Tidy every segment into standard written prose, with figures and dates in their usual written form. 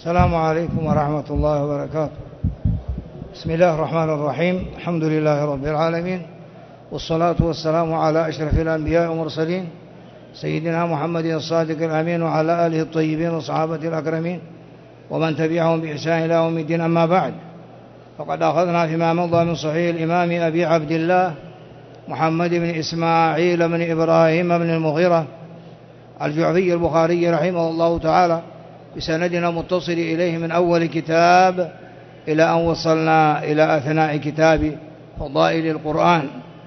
السلام عليكم ورحمة الله وبركاته. بسم الله الرحمن الرحيم. الحمد لله رب العالمين، والصلاة والسلام على أشرف الأنبياء والمرسلين سيدنا محمد الصادق الأمين وعلى آله الطيبين وصحابته الأكرمين ومن تبعهم بإحسان إلى يوم الدين. أما بعد، فقد أخذنا فيما مضى من صحيح الإمام أبي عبد الله محمد بن إسماعيل بن إبراهيم بن المغيرة الجعفي البخاري رحمه الله تعالى بسندنا متصل إليه من أول كتاب إلى أن وصلنا إلى أثناء كتاب فضائل القرآن.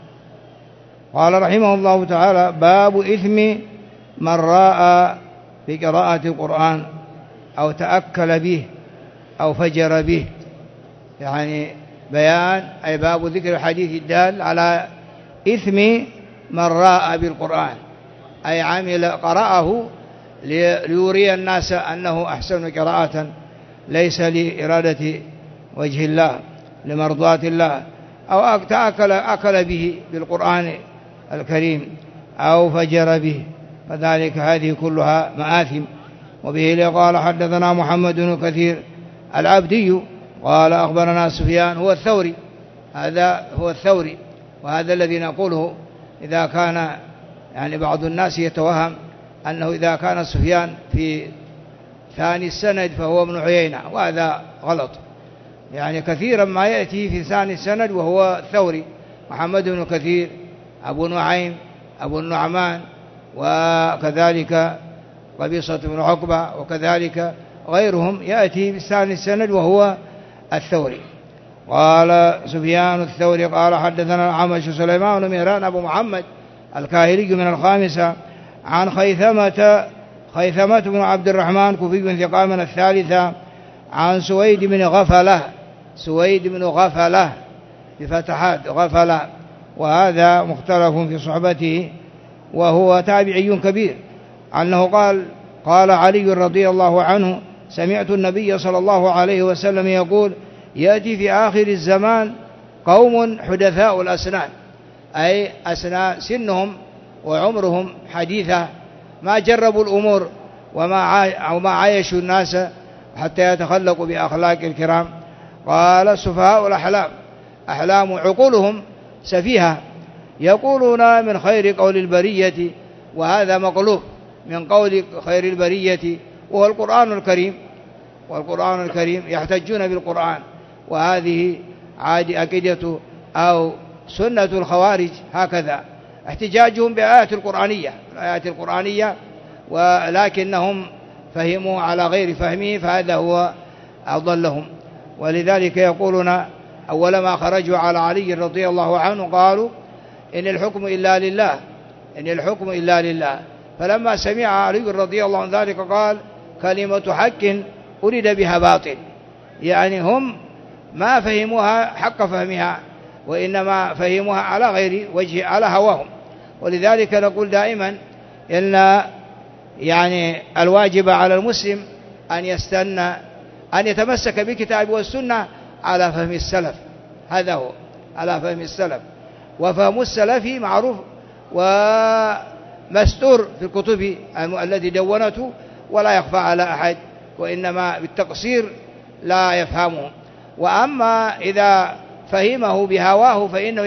قال رحمه الله تعالى: باب إثم من راء بقراءة القرآن أو تأكل به أو فجر به، يعني بيان أي باب ذكر الحديث الدال على إثم من راء بالقرآن، أي عمل قرأه ليري الناس أنه أحسن قراءة، ليس لإرادة وجه الله لمرضاة الله، أو أكل به بالقرآن الكريم أو فجر به، فذلك هذه كلها مآثم. وبه قال: حدثنا محمد بن كثير العبدي قال أخبرنا سفيان هو الثوري، هذا هو الثوري، وهذا الذي نقوله إذا كان يعني بعض الناس يتوهم أنه إذا كان سفيان في ثاني السند فهو ابن عيينة، وهذا غلط. يعني كثيرا ما يأتي في ثاني السند وهو الثوري، محمد بن كثير، أبو نعيم، أبو النعمان، وكذلك قبيصة بن عقبة، وكذلك غيرهم يأتي في ثاني السند وهو الثوري. قال سفيان الثوري قال: حدثنا الأعمش سليمان بن مهران أبو محمد الكاهلي من الخامسة عن خيثمة بن عبد الرحمن كوفي ثقة من الثالثة عن سويد بن غفلة بفتحات غفلة، وهذا مختلف في صحبته، وهو تابعي كبير، أنه قال علي رضي الله عنه: سمعت النبي صلى الله عليه وسلم يقول: يأتي في آخر الزمان قوم حدثاء الأسنان، أي أسنان سنهم وعمرهم حديثة، ما جربوا الأمور وما عايشوا الناس حتى يتخلقوا بأخلاق الكرام. قال: سفهاء الأحلام، أحلام عقولهم سفيهة، يقولون من خير قول البرية، وهذا مقلوب من قول خير البرية وهو القرآن الكريم، والقرآن الكريم يحتجون بالقرآن، وهذه عادي أكيدة أو سنة الخوارج، هكذا احتجاجهم بآيات القرآنية، ولكنهم فهموا على غير فهمه، فهذا هو أضلهم. ولذلك يقولون أول ما خرجوا على علي رضي الله عنه قالوا: إن الحكم إلا لله، فلما سمع علي رضي الله عنه ذلك قال: كلمة حق أريد بها باطل، يعني هم ما فهموها حق فهمها، وإنما فهموها على غير وجه، على هواهم. ولذلك نقول دائما إن يعني الواجب على المسلم أن يتمسك بالكتاب والسنة على فهم السلف، هذا هو على فهم السلف، وفهم السلف معروف ومستور في الكتب التي دونته، ولا يخفى على أحد، وإنما بالتقصير لا يفهمه. وأما إذا فهمه بهواه فإنه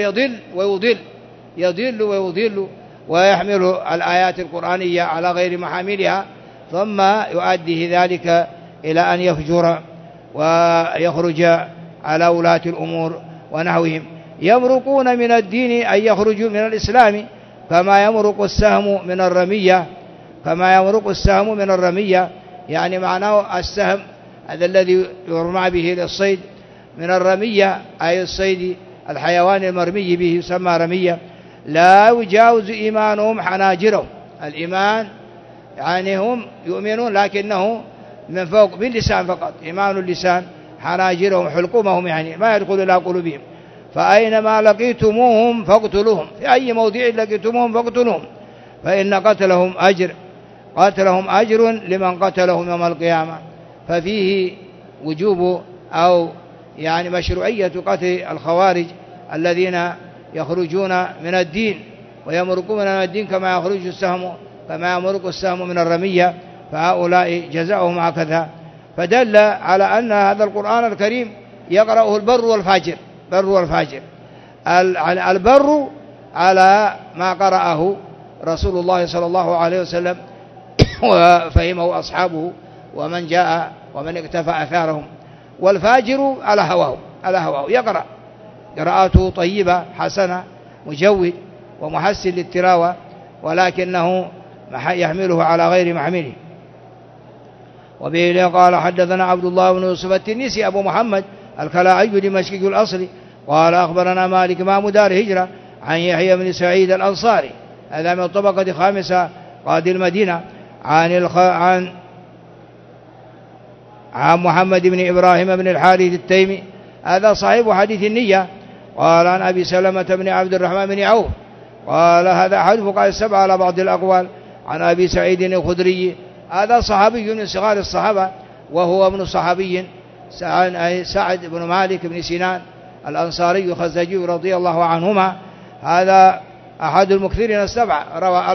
يضل ويحمل الآيات القرآنية على غير محاملها، ثم يؤدي ذلك إلى أن يفجر ويخرج على ولاة الأمور ونحوهم. يمرقون من الدين أي يخرجوا من الإسلام كما يمرق السهم من الرمية، يعني معناه السهم هذا الذي يرمى به للصيد، من الرمية أي الصيد، الحيوان المرمي به يسمى رمية. لا يجاوز إيمانهم حناجرهم، الإيمان يعني هم يؤمنون لكنه من فوق باللسان فقط، إيمان اللسان، حناجرهم حلقومهم، يعني ما يدخل إلى قلوبهم. فأينما لقيتموهم فاقتلوهم، في أي موضع لقيتموهم فاقتلوهم، فإن قتلهم أجر لمن قتلهم يوم القيامة. ففيه وجوب أو يعني مشروعية قتل الخوارج الذين يخرجون من الدين ويمرقون من الدين كما يمرق السهم من الرمية، فهؤلاء جزاؤهم هكذا. فدل على أن هذا القرآن الكريم يقرأه البر والفاجر. بر والفاجر، البر على ما قرأه رسول الله صلى الله عليه وسلم وفهمه أصحابه ومن جاء ومن اقتفى أثارهم، والفاجر على هواه يقرأ قراءته طيبة حسنة مجود ومحسن للتلاوة، ولكنه يحمله على غير محمله. وبه قال حدثنا عبد الله بن يوسف التنيسي أبو محمد الكلاعي دمشقي الأصلي قال أخبرنا مالك إمام دار هجرة عن يحيى بن سعيد الأنصاري هذا من الطبقة الخامسة قاضي المدينة عن محمد بن إبراهيم بن الحارث التيمي هذا صاحب حديث النية قال عن أبي سلمة بن عبد الرحمن بن عوف قال هذا حديث فقال السبعة على بعض الأقوال عن أبي سعيد الخدري هذا صحابي من صغار الصحابة وهو ابن صحابي سعد بن مالك بن سنان الأنصاري الخزرجي رضي الله عنهما، هذا أحد المكثرين السبعة روى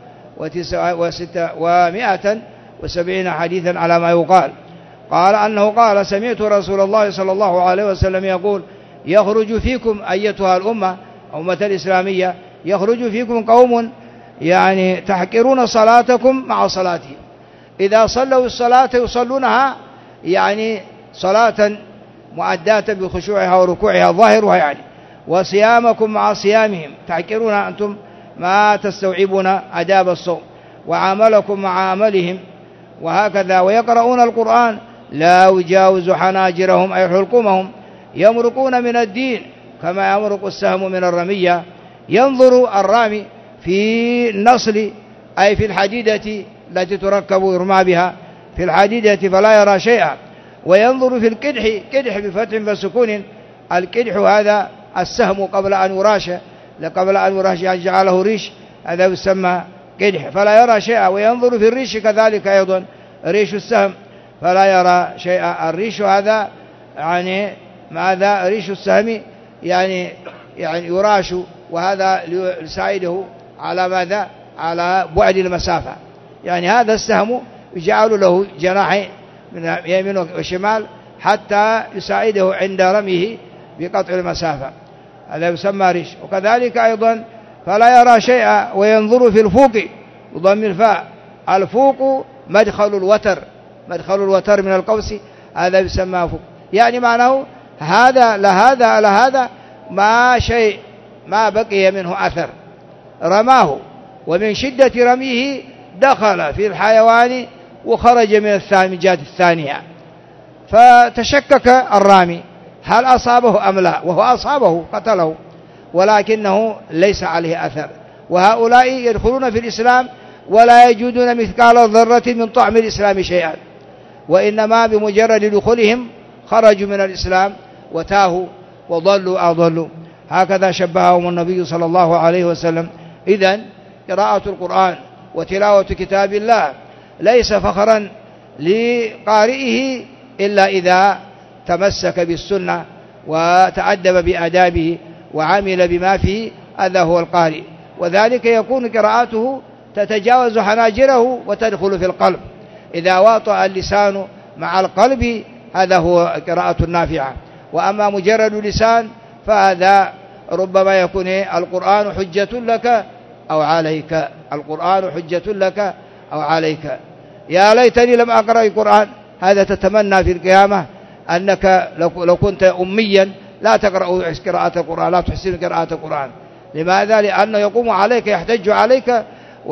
1670 حديثا على ما يقال. قال أنه قال سمعت رسول الله صلى الله عليه وسلم يقول يخرج فيكم أيتها الأمة أمة الإسلامية يخرج فيكم قوم يعني تحقرون صلاتكم مع صلاتهم، إذا صلوا الصلاة يصلونها يعني صلاة مؤداة بخشوعها وركوعها ظاهرها يعني، وصيامكم مع صيامهم تحقرون أنتم ما تستوعبون آداب الصوم، وعملكم مع عملهم وهكذا، ويقرؤون القرآن لا يجاوز حناجرهم أي حلقومهم، يمرقون من الدين كما يمرق السهم من الرمية، ينظر الرامي في النصل أي في الحديدة التي تركب ويرمى بها في الحديدة فلا يرى شيئا، وينظر في القدح قدح بفتح فسكون، القدح هذا السهم قبل أن يراش يعني جعله ريش هذا يسمى قدح فلا يرى شيئا، وينظر في الريش كذلك أيضا ريش السهم فلا يرى شيئا، الريش هذا يعني ماذا ريش السهم يعني يراش، وهذا ليساعده على ماذا على بعد المسافة، يعني هذا السهم يجعل له جناحين من يمين وشمال حتى يساعده عند رميه بقطع المسافة، هذا يسمى ريش. وكذلك أيضا فلا يرى شيئا وينظر في الفوق بضم الفاء، الفوق مدخل الوتر من القوس هذا يسمى فوق، يعني معناه هذا لهذا ما شيء ما بقي منه أثر رماه، ومن شدة رميه دخل في الحيوان وخرج من الجهة الثانية، فتشكك الرامي هل أصابه أم لا، وهو أصابه قتله ولكنه ليس عليه أثر. وهؤلاء يدخلون في الإسلام ولا يجدون مثقال ذرة من طعم الإسلام شيئا، وإنما بمجرد دخولهم خرجوا من الإسلام وتاهوا وضلوا أضلوا، هكذا شبههم النبي صلى الله عليه وسلم. إذن قراءة القرآن وتلاوة كتاب الله ليس فخرا لقارئه إلا إذا تمسك بالسنة وتأدب بآدابه وعمل بما فيه، هذا هو القارئ، وذلك يكون قراءته تتجاوز حناجره وتدخل في القلب، إذا واطأ اللسان مع القلب هذا هو قراءة النافعة. وأما مجرد لسان فهذا ربما يكون القرآن حجة لك أو عليك، القرآن حجة لك أو عليك، يا ليتني لم أقرأ القرآن، هذا تتمنى في القيامة أنك لو كنت أميا لا تقرأ قراءة القرآن، لا تحسن قراءة القرآن. لماذا؟ لأنه يقوم عليك يحتج عليك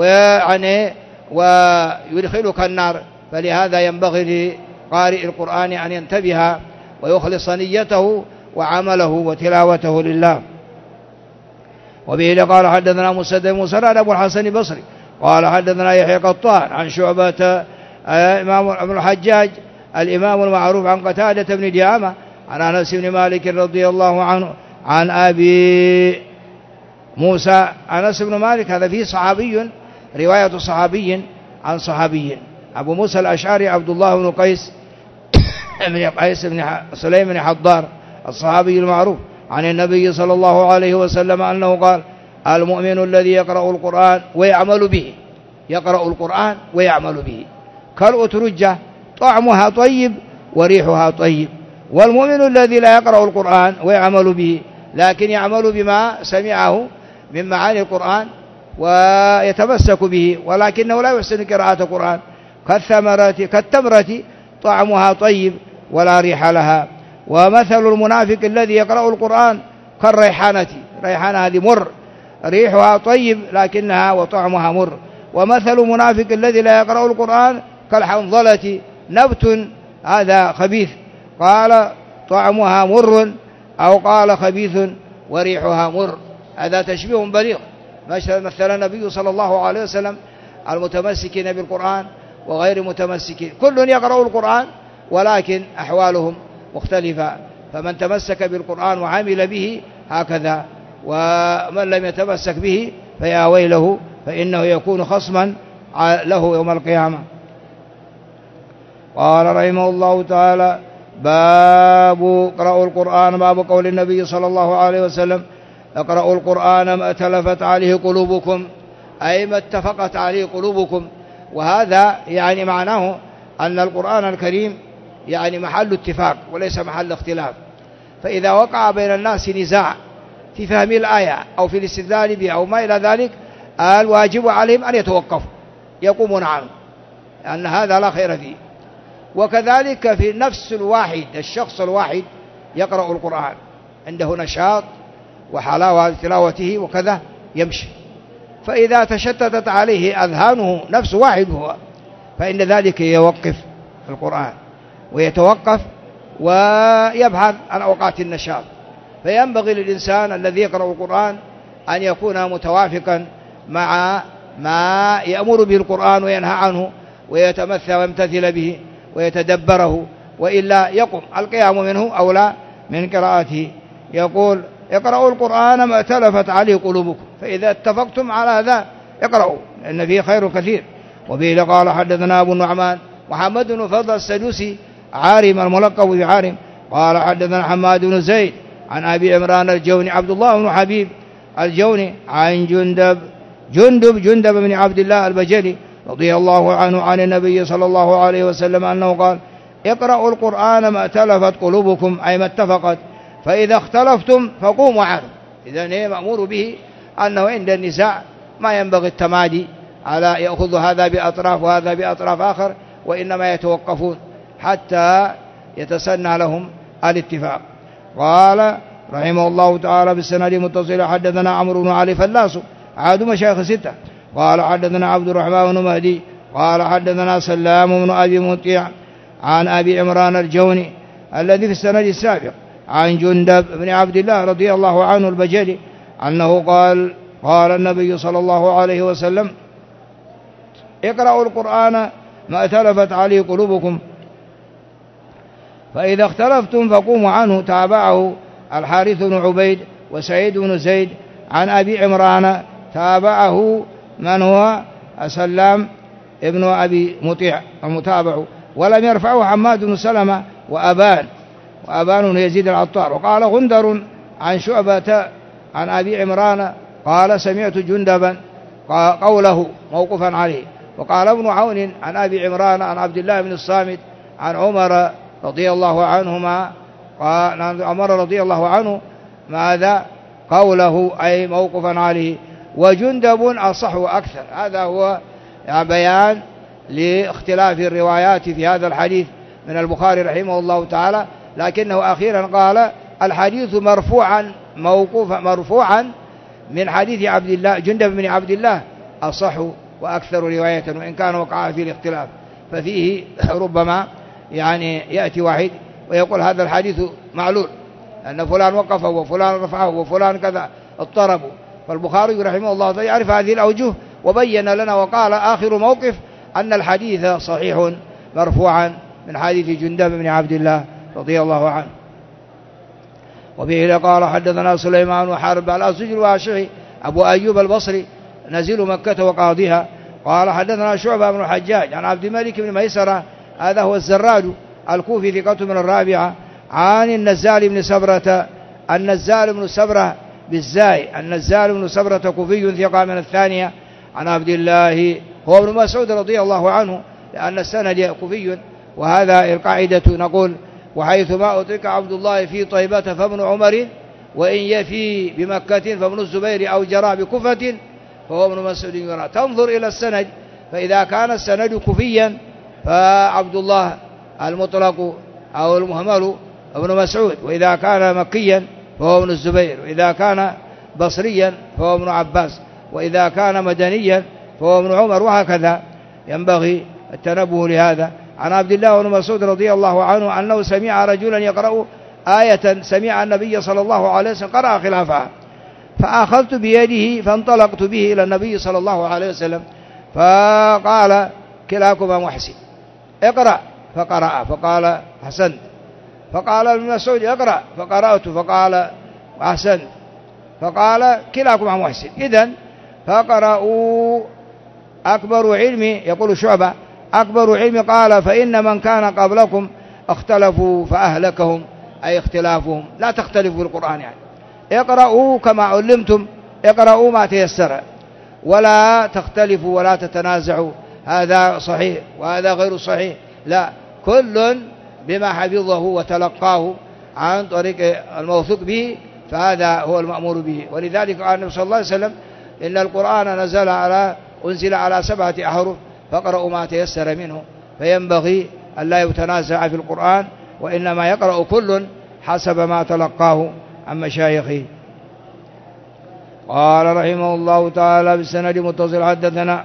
ويدخلك النار. فلهذا ينبغي لقارئ القرآن أن ينتبه ويخلص نيته وعمله وتلاوته لله. وبه قال حدثنا مسدد أبو الحسن البصري قال حدثنا يحيى قطان عن شعبة إمام ابن الحجاج الإمام المعروف عن قتادة بن دعامة عن أنس بن مالك رضي الله عنه عن أبي موسى. أنس بن مالك هذا فيه صحابي، رواية صحابي عن صحابي، أبو موسى الأشعري عبد الله بن قيس بن سليم بن حضار الصحابي المعروف عن النبي صلى الله عليه وسلم أنه قال المؤمن الذي يقرأ القرآن ويعمل به، يقرأ القرآن ويعمل به كالأترجة طعمها طيب وريحها طيب. والمؤمن الذي لا يقرأ القرآن ويعمل به، لكن يعمل بما سمعه من معاني القرآن ويتمسك به، ولكنه لا يحسن قراءة القرآن، كالتمرة طعمها طيب ولا ريح لها. ومثل المنافق الذي يقرأ القرآن كالريحانة، ريحانة هذه مر، ريحها طيب لكنها وطعمها مر. ومثل المنافق الذي لا يقرأ القرآن كالحنظلة، نبت هذا خبيث، قال طعمها مر أو قال خبيث وريحها مر. هذا تشبيه بليغ. مثل النبي صلى الله عليه وسلم المتمسكين بالقرآن وغير متمسكين، كل يقرأ القرآن ولكن أحوالهم مختلفة. فمن تمسك بالقرآن وعمل به هكذا، ومن لم يتمسك به فيا ويله، فإنه يكون خصما له يوم القيامة. قال رحمه الله تعالى: باب اقرأوا القرآن، باب قول النبي صلى الله عليه وسلم: اقرأوا القرآن ما اتلفت عليه قلوبكم، أي ما اتفقت عليه قلوبكم. وهذا يعني معناه أن القرآن الكريم يعني محل اتفاق وليس محل اختلاف. فإذا وقع بين الناس نزاع في فهم الآية أو في الاستدلال بها أو ما إلى ذلك، الواجب عليهم أن يتوقفوا يقومون عنه، لأن هذا لا خير فيه. وكذلك في نفس الواحد، الشخص الواحد يقرأ القرآن عنده نشاط وحلاوة تلاوته وكذا يمشي، فإذا تشتتت عليه أذهانه، نفس واحد هو، فإن ذلك يوقف القرآن ويتوقف ويبحث عن أوقات النشاط. فينبغي للإنسان الذي يقرأ القرآن أن يكون متوافقا مع ما يأمر به القرآن وينهى عنه، ويتمثل ويمتثل به ويتدبره، وإلا يقوم القيام منه أولى من قراءته. يقول: اقرأوا القرآن ما اتلفت عليه قلوبكم، فإذا اتفقتم على هذا اقرأوا، لأن فيه خير كثير. وبه قال: حدثنا أبو النعمان محمد بن فضل السدوسي عارم الملقب بعارم، قال: حدثنا حماد بن زيد عن أبي عمران الجوني عبد الله بن حبيب الجوني عن جندب بن عبد الله البجلي رضي الله عنه عن النبي صلى الله عليه وسلم أنه قال: اقرأوا القرآن ما اتلفت قلوبكم، أي ما اتفقت، فإذا اختلفتم فقوموا عنه. إذن هي مأمور به أنه عند النزاع ما ينبغي التمادي على يأخذ هذا بأطراف وهذا بأطراف آخر، وإنما يتوقفون حتى يتسنى لهم الاتفاق. قال رحمه الله تعالى: بالسند متصل حدثنا عمرو بن علي فلاس عاد مشايخ ستة، قال حدثنا عبد الرحمن بن مهدي قال حدثنا سلام بن أبي مطيع عن أبي عمران الجوني الذي في السند السابق عن جندب بن عبد الله رضي الله عنه البجلي أنه قال: قال النبي صلى الله عليه وسلم: اقرأوا القرآن ما اتلفت عليه قلوبكم، فإذا اختلفتم فقوموا عنه. تابعه الحارث بن عبيد وسعيد بن زيد عن أبي عمران، تابعه من هو سلام ابن أبي مطيع المتابع، ولم يرفعه حماد بن سلمة وأبان بن يزيد العطار. وقال غندر عن شعبة عن أبي عمران قال: سمعت جندبا قوله موقوفا عليه. وقال ابن عون عن أبي عمران عن عبد الله بن الصامت عن عمر رضي الله عنهما قال: عمر رضي الله عنه ماذا قوله أي موقوفا عليه. وجندب أصح أكثر. هذا هو بيان لاختلاف الروايات في هذا الحديث من البخاري رحمه الله تعالى، لكنه أخيرا قال: الحديث مرفوعا من حديث عبد الله جندب بن عبد الله أصح وأكثر رواية، وإن كان وقع في الاختلاف ففيه ربما يعني يأتي واحد ويقول هذا الحديث معلول، أن فلان وقفه وفلان رفعه وفلان كذا اضطربوا. فالبخاري رحمه الله تعالى يعرف هذه الأوجه وبين لنا وقال آخر موقف أن الحديث صحيح مرفوعا من حديث جندب بن عبد الله رضي الله عنه. وبه قال: حدثنا سليمان وحارب الأسج الواشعي أبو أيوب البصري نزيل مكة وقاضيها، قال حدثنا شعبة بن الحجاج عن عبد الملك بن ميسرة هذا هو الزراج الكوفي ثقة من الرابعة، عن النزال بن سبرة، النزال بن سبرة بالزاي، النزال بن سبرة كوفي ثقة من الثانية، عن عبد الله هو ابن مسعود رضي الله عنه، لأن السند كوفي وهذا القاعدة نقول: وحيثما أطلق عبد الله في طيبة فابن عمر، وإن يفي بمكة فابن الزبير، أو جرى بكفة فهو ابن مسعود يرى. تنظر إلى السند، فإذا كان السند كفيا فعبد الله المطلق أو المهمل ابن مسعود، وإذا كان مكيا فهو ابن الزبير، وإذا كان بصريا فهو ابن عباس، وإذا كان مدنيا فهو ابن عمر، وهكذا. ينبغي التنبه لهذا. عن عبد الله بن مسعود رضي الله عنه أنه سمع رجلا يقرأ آية سمع النبي صلى الله عليه وسلم قرأ خلافها، فأخذت بيده فانطلقت به إلى النبي صلى الله عليه وسلم، فقال: كلاكما محسن، اقرأ. فقرأ فقال: حسنت. فقال ابن مسعود: اقرأ. فقرأت فقال: أحسنت. فقال: كلاكما محسن. إذن فقرأوا. أكبر علم، يقول شعبة: أكبر علم قال: فإن من كان قبلكم اختلفوا فأهلكهم، أي اختلافهم. لا تختلفوا في القرآن، يعني اقرأوا كما علمتم، اقرأوا ما تيسر، ولا تختلفوا ولا تتنازعوا، هذا صحيح وهذا غير صحيح، لا، كل بما حفظه وتلقاه عن طريق الموثوق به، فهذا هو المأمور به. ولذلك قال النبي صلى الله عليه وسلم: إن القرآن أنزل على 7 أحرف فاقرأوا ما تيسر منه. فينبغي أن لا يتنازع في القرآن، وإنما يقرأ كل حسب ما تلقاه عن مشايخه. قال رحمه الله تعالى: بالسند متصل حدثنا.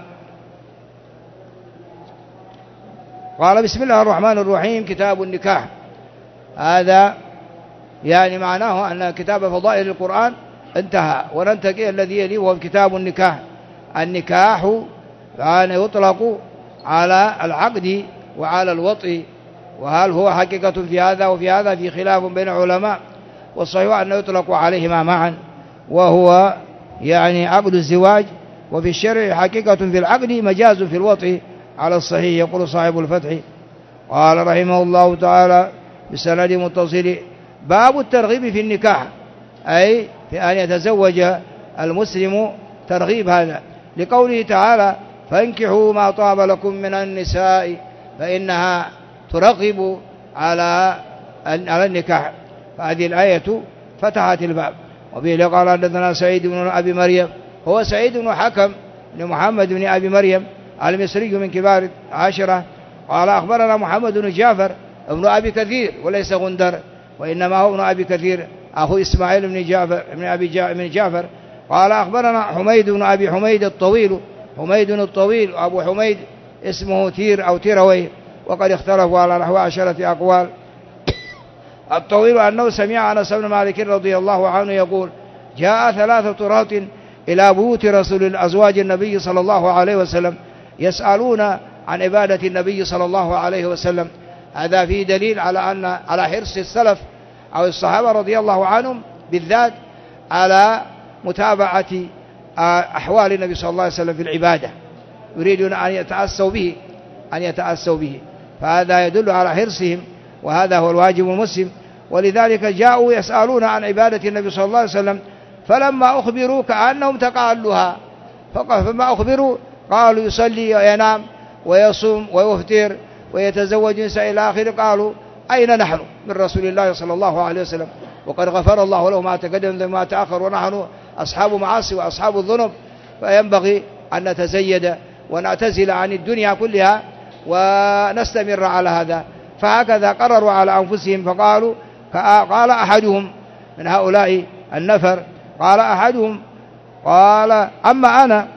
قال: بسم الله الرحمن الرحيم. كتاب النكاح. هذا يعني معناه أن كتاب فضائل القرآن انتهى، وننتقل الذي يليه وهو كتاب النكاح. النكاح يعني يطلق على العقد وعلى الوطء، وهل هو حقيقة في هذا وفي هذا في خلاف بين العلماء، والصحيح أنه يطلق عليهما معا، وهو يعني عقد الزواج، وفي الشرع حقيقة في العقد مجاز في الوطء على الصحيح. يقول صاحب الفتح: قال رحمه الله تعالى بسند متصل: باب الترغيب في النكاح، أي في أن يتزوج المسلم، ترغيب هذا لقوله تعالى: فانكحوا ما طاب لكم من النساء، فإنها ترغب على النكاح. فهذه الآية فتحت الباب. وبه قال: حدثنا سعيد بن أبي مريم، هو سعيد بن حكم بن محمد بن أبي مريم المصري من كبار العاشرة. قال: أخبرنا محمد بن جعفر ابن أبي كثير، وليس غندر، وإنما هو ابن أبي كثير أخو إسماعيل بن جعفر. قال: أخبرنا حميد بن أبي حميد الطويل، حميد الطويل، وأبو حميد اسمه تير أو تيروي، وقد اختلفوا على نحو 10 أقوال. الطويل أنه سمع أنس بن مالك رضي الله عنه يقول: جاء 3 رهط إلى بيوت رسول أزواج النبي صلى الله عليه وسلم يسألون عن عبادة النبي صلى الله عليه وسلم. هذا فيه دليل على حرص السلف أو الصحابة رضي الله عنهم بالذات على متابعة أحوال النبي صلى الله عليه وسلم في العبادة، يريدون أن يتأسوا به، فهذا يدل على حرصهم، وهذا هو الواجب المسلم. ولذلك جاءوا يسألون عن عبادة النبي صلى الله عليه وسلم، فلما أخبروا كأنهم تقالوها، فما أخبروا قالوا: يصلي وينام ويصوم ويفطر ويتزوج نساء إلى آخره. قالوا: أين نحن من رسول الله صلى الله عليه وسلم؟ وقد غفر الله له ما تقدم وما تأخر، ونحن أصحاب معاصي وأصحاب الذنوب، فينبغي أن نتزيد ونعتزل عن الدنيا كلها ونستمر على هذا. فهكذا قرروا على أنفسهم، فقالوا: قال أحدهم من هؤلاء النفر، قال أحدهم: قال: أما أنا،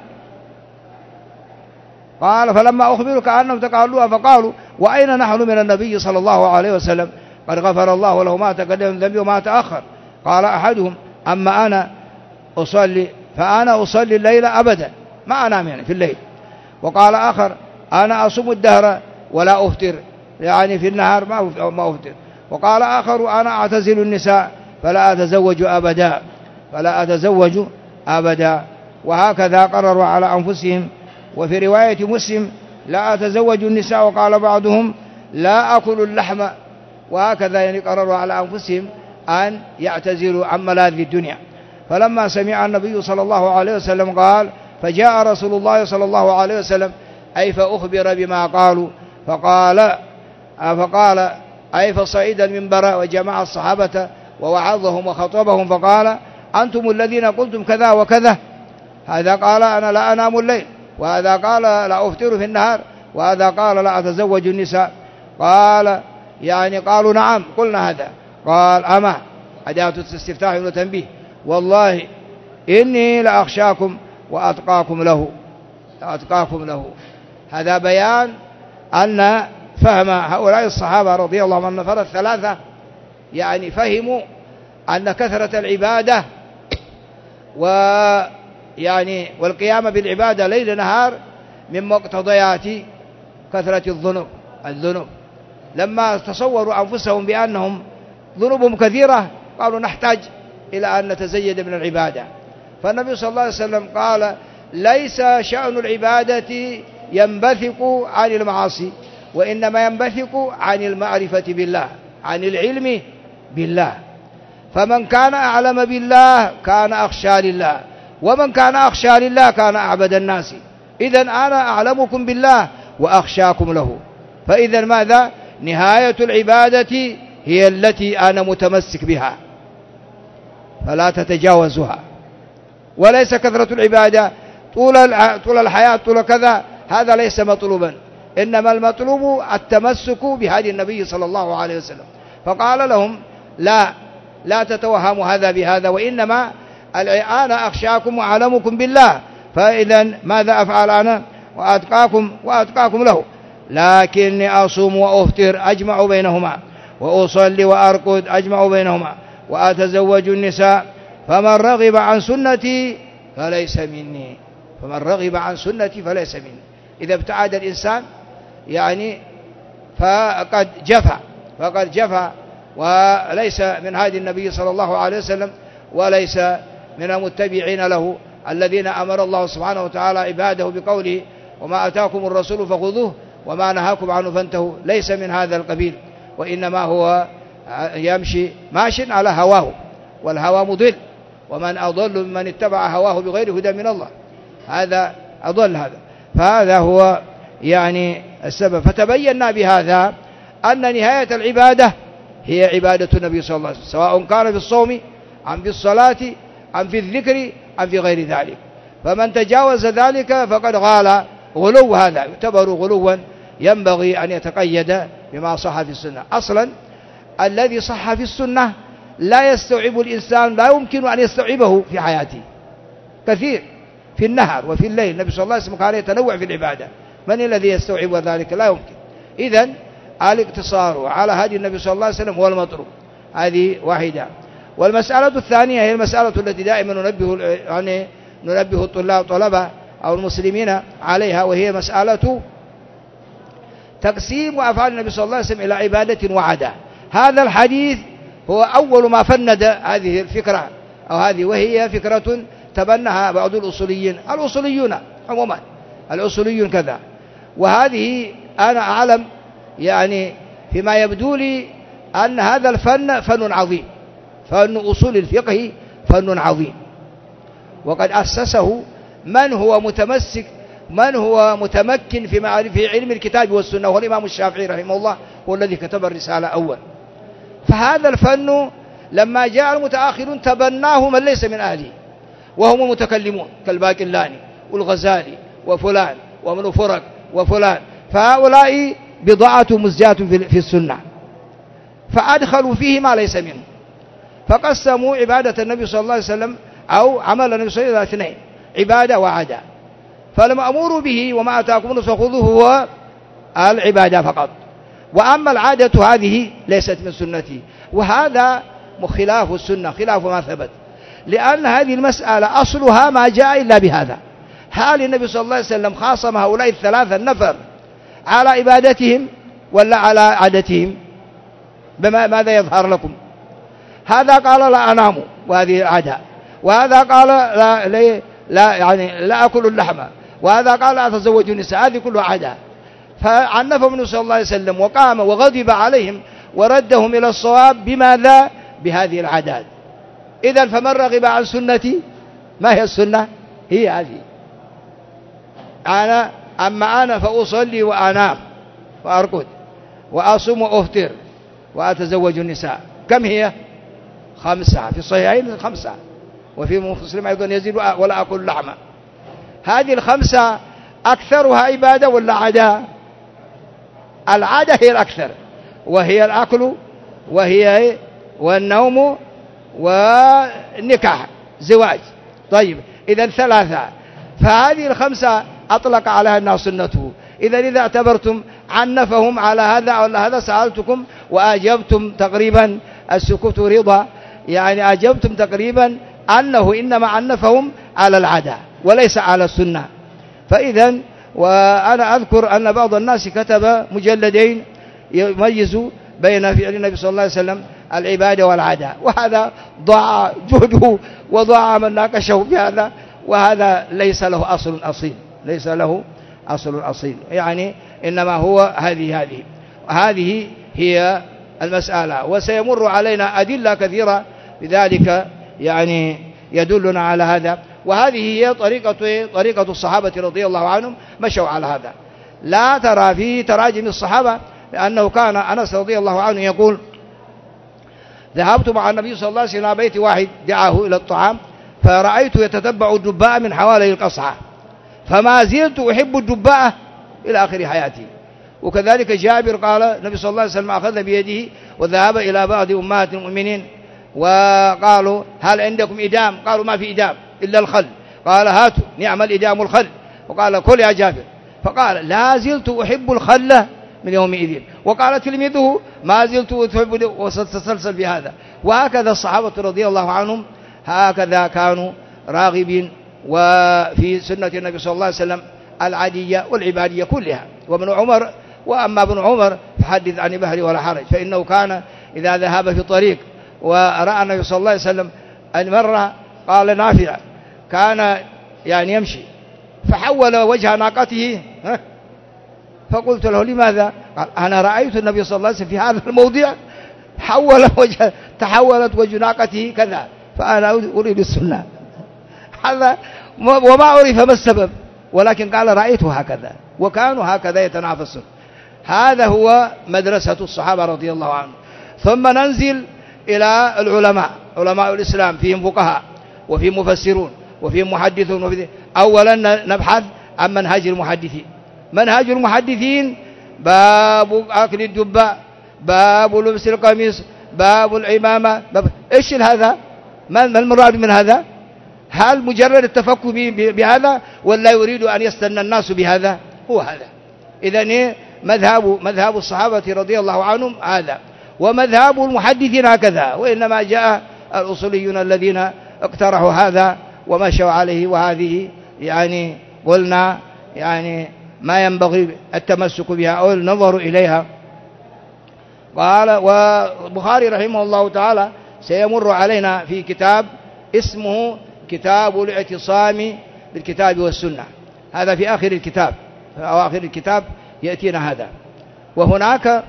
قال: فلما أخبروا كأنهم تقالوها، فقالوا: وأين نحن من النبي صلى الله عليه وسلم؟ قد غفر الله له ما تقدم من ذنبه وما تأخر. قال أحدهم: أما أنا أصلي، فأنا أصلي الليل أبدا، ما أنام يعني في الليل. وقال آخر: أنا أصوم الدهر ولا أفطر، يعني في النهار ما أفطر. وقال آخر: أنا أعتزل النساء فلا أتزوج أبدا. وهكذا قرروا على أنفسهم. وفي رواية مسلم: لا أتزوج النساء. وقال بعضهم: لا أكل اللحم. وهكذا يعني قرروا على أنفسهم أن يعتزلوا عن ملاذ الدنيا. فلما سمع النبي صلى الله عليه وسلم قال: فجاء رسول الله صلى الله عليه وسلم، أي فأخبر بما قالوا، فقال: فقال أي فصعد المنبر وجمع الصحابة ووعظهم وخطبهم فقال أنتم الذين قلتم كذا وكذا. هذا قال أنا لا أنام الليل، وهذا قال لا أفطر في النهار، وهذا قال لا أتزوج النساء. قال يعني قالوا نعم قلنا هذا. قال أما أداة استفتاح وتنبيه والله إني لأخشاكم وأتقاكم له. هذا بيان أن فهم هؤلاء الصحابة رضي الله عنهم النفر الثلاثة يعني فهموا أن كثرة العبادة والقيام بالعبادة ليل نهار من مقتضيات كثرة الذنوب. لما تصوروا أنفسهم بأنهم ذنوبهم كثيرة قالوا نحتاج إلى أن نتزيد من العبادة. فالنبي صلى الله عليه وسلم قال ليس شأن العبادة ينبثق عن المعاصي، وإنما ينبثق عن المعرفة بالله، عن العلم بالله. فمن كان أعلم بالله كان أخشى لله، ومن كان أخشى لله كان أعبد الناس. إذن أنا أعلمكم بالله وأخشاكم له. فإذا ماذا؟ نهاية العبادة هي التي أنا متمسك بها فلا تتجاوزها، وليس كثرة العبادة طول الحياة طول كذا، هذا ليس مطلوبا. إنما المطلوب التمسك بهدي النبي صلى الله عليه وسلم. فقال لهم لا تتوهموا هذا بهذا، وإنما أنا أخشاكم وأعلمكم بالله. فإذا ماذا أفعل أنا؟ وأتقاكم له. لكني أصوم وأفطر أجمع بينهما، وأصلي وأرقد أجمع بينهما، وأتزوج النساء، فمن رغب عن سنتي فليس مني. إذا ابتعد الإنسان فقد جفا وليس من هادي النبي صلى الله عليه وسلم، وليس من المتبعين له الذين أمر الله سبحانه وتعالى عباده بقوله وما أتاكم الرسول فخذوه وما نهاكم عنه فانتهوا. ليس من هذا القبيل، وإنما هو ماشٍ على هواه، والهوى مضل، ومن أضل ممن اتبع هواه بغير هدى من الله. هذا أضل هذا. فهذا هو السبب. فتبينا بهذا أن نهاية العبادة هي عبادة النبي صلى الله عليه وسلم، سواء كان في الصوم أم في الصلاة أم في الذكر أم في غير ذلك. فمن تجاوز ذلك فقد غال غلو، هذا يعتبر غلوا ينبغي أن يتقيد بما صح في السنة. أصلا الذي صح في السنة لا يستوعب الإنسان، لا يمكن أن يستوعبه في حياته. كثير في النهار وفي الليل النبي صلى الله عليه وسلم كان يتنوع في العبادة، من الذي يستوعب ذلك؟ لا يمكن. إذن الاقتصار على هدي النبي صلى الله عليه وسلم هو المطلوب. هذه واحدة. والمسألة الثانية هي المسألة التي دائما ننبه الطلبة أو المسلمين عليها، وهي مسألة تقسيم أفعال النبي صلى الله عليه وسلم إلى عبادة وعادة. هذا الحديث هو أول ما فند هذه الفكرة، وهي فكرة تبنها بعض الأصوليون عموما، الأصوليون كذا. وهذه أنا أعلم فيما يبدو لي أن هذا الفن فن عظيم، فن أصول الفقه فن عظيم، وقد أسسه من هو متمكن في علم الكتاب والسنة، وهو الإمام الشافعي رحمه الله، هو الذي كتب الرسالة أول. فهذا الفن لما جاء المتأخرون تبناه من ليس من أهله، وهم المتكلمون كالباقلاني والغزالي وفلان ومن فرق وفلان. فهؤلاء بضاعة مزجاة في السنة، فأدخلوا فيه ما ليس منه، فقسموا عبادة النبي صلى الله عليه وسلم أو عمل النبي صلى الله عليه وسلم اثنين، عبادة وعادة. فالمأمور به وما أتاكم الرسول فخذوه هو العبادة فقط، وأما العادة هذه ليست من سنتي. وهذا خلاف السنة، خلاف ما ثبت، لأن هذه المسألة أصلها ما جاء إلا بهذا. هل النبي صلى الله عليه وسلم خاصم هؤلاء الثلاثة النفر على عبادتهم ولا على عادتهم؟ ماذا يظهر لكم؟ هذا قال لا أنام وهذه عادة، وهذا قال لا أكل اللحم، وهذا قال لا أتزوج النساء، هذه كلها عادة. فعنفهم النبي صلى الله عليه وسلم وقام وغضب عليهم وردهم إلى الصواب. بماذا؟ بهذه العادات. إذن فمن رغب عن سنتي، ما هي السنة؟ هي هذه. أما أنا فأصلي وأنام وأرقد، وأصوم وأفطر وأتزوج النساء. كم هي؟ 5 في الصحيحين 5، وفي مسلم أيضا يزيد ولا أكل لحما. هذه 5 أكثرها عبادة ولا عادة؟ العادة هي الأكثر، وهي الأكل وهي والنوم والنكاح زواج. طيب إذن 3، فهذه 5 أطلق عليها الناس سنته. إذن إذا اعتبرتم عنفهم على هذا ولا هذا سألتكم وأجبتم تقريبا السكوت رضا، يعني أجبتم تقريبا أنه إنما عنفهم على العادة وليس على السنة. فإذا وأنا أذكر أن بعض الناس كتب مجلدين يميز بين فعل النبي صلى الله عليه وسلم العبادة والعادة، وهذا ضاع جهده وضاع من ناقشه بهذا، وهذا ليس له أصل أصيل، ليس له أصل أصيل، يعني إنما هو هذه هي المسألة. وسيمر علينا أدلة كثيرة بذلك يعني يدلنا على هذا. وهذه هي طريقة الصحابة رضي الله عنهم، مشوا على هذا. لا ترى في تراجم الصحابة، لأنه كان أنس رضي الله عنه يقول: ذهبت مع النبي صلى الله عليه وسلم إلى بيت واحد دعاه إلى الطعام، فرأيت يتتبع الدباء من حوالي القصعة، فما زلت أحب الدباء إلى آخر حياتي. وكذلك جابر قال: النبي صلى الله عليه وسلم أخذ بيده وذهب إلى بعض أمهات المؤمنين وقالوا: هل عندكم إدام؟ قالوا: ما في إدام إلا الخل. قال: هاتوا، نعم الإدام الخل. وقال: كل يا جابر. فقال: لا زلت أحب الخل من يومئذ. وقال تلميذه: ما زلت أحب، وستتسلسل بهذا. وهكذا الصحابة رضي الله عنهم هكذا كانوا راغبين وفي سنة النبي صلى الله عليه وسلم العادية والعبادية كلها. وأما ابن عمر فحدث عن بهر ولا حرج، فإنه كان إذا ذهب في طريق ورأى النبي صلى الله عليه وسلم أن مر، قال نافع كان يعني يمشي فحول وجه ناقته، فقلت له: لماذا؟ قال: أنا رأيت النبي صلى الله عليه وسلم في هذا الموضع تحولت وجه ناقته كذا، فأنا أريد السنة. هذا وما عرف ما السبب، ولكن قال: رأيته هكذا، وكانوا هكذا يتنافسون. هذا هو مدرسة الصحابة رضي الله عنهم. ثم ننزل إلى العلماء، علماء الإسلام، فيهم فقهاء وفيهم مفسرون وفيهم محدثون. أولا نبحث عن منهج المحدثين. منهج المحدثين: باب أكل الدباء، باب لبس القميص، باب العمامة. إيش هذا؟ ما المراد من هذا؟ هل مجرد التفكر بهذا ولا يريد أن يستنى الناس بهذا؟ هو هذا. إذن مذهب الصحابة رضي الله عنهم هذا، ومذهب المحدثين هكذا. وإنما جاء الأصوليون الذين اقترحوا هذا ومشوا عليه، وهذه يعني قلنا يعني ما ينبغي التمسك بها أو النظر إليها. قال: والبخاري رحمه الله تعالى سيمر علينا في كتاب اسمه كتاب الاعتصام بالكتاب والسنة، هذا في آخر الكتاب، في أواخر الكتاب يأتينا هذا. وهناك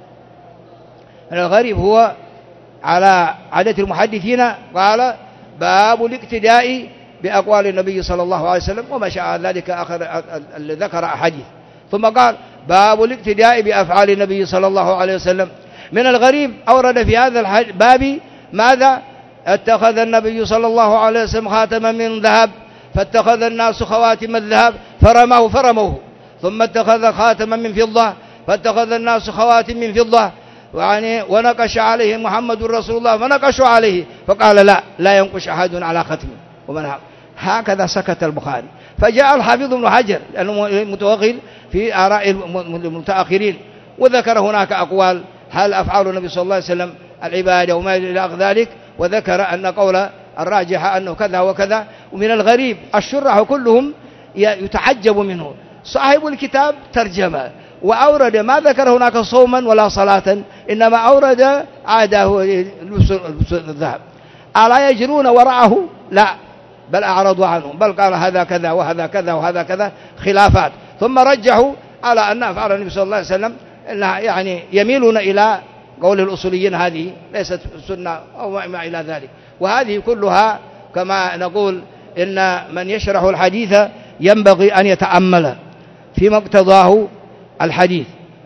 الغريب هو على عادة المحدثين، قال: باب الاقتداء بأقوال النبي صلى الله عليه وسلم، وما شاء ذلك آخر ذكر أحاديث. ثم قال: باب الاقتداء بأفعال النبي صلى الله عليه وسلم. من الغريب أورد في هذا الباب ماذا؟ اتخذ النبي صلى الله عليه وسلم خاتما من ذهب، فاتخذ الناس خواتم الذهب فرموه. ثم اتخذ خاتما من فضة، فاتخذ الناس خواتم من فضة، يعني ونقش عليه محمد رسول الله فنقشوا عليه، فقال: لا ينقش أحد على ختمه. هكذا سكت البخاري. فجاء الحافظ ابن حجر لأنه متوغل في آراء المتأخرين، وذكر هناك أقوال: هل أفعال النبي صلى الله عليه وسلم العبادة وما إلى ذلك، وذكر أن قول الراجح أنه كذا وكذا. ومن الغريب الشرح كلهم يتعجب منه. صاحب الكتاب ترجمة وأورد ما ذكر هناك صوما ولا صلاة، إنما أورد عاده لبس الذهب. ألا يجرون وراءه؟ لا، بل أعرضوا عنهم، بل قال هذا كذا وهذا كذا وهذا كذا، خلافات. ثم رجحوا على أن أفعال النبي صلى الله عليه وسلم إنها يعني يميلون إلى قول الأصوليين هذه ليست سنة أو ما إلى ذلك. وهذه كلها كما نقول إن من يشرح الحديث ينبغي أن يتأمل في مقتضاه الحديث،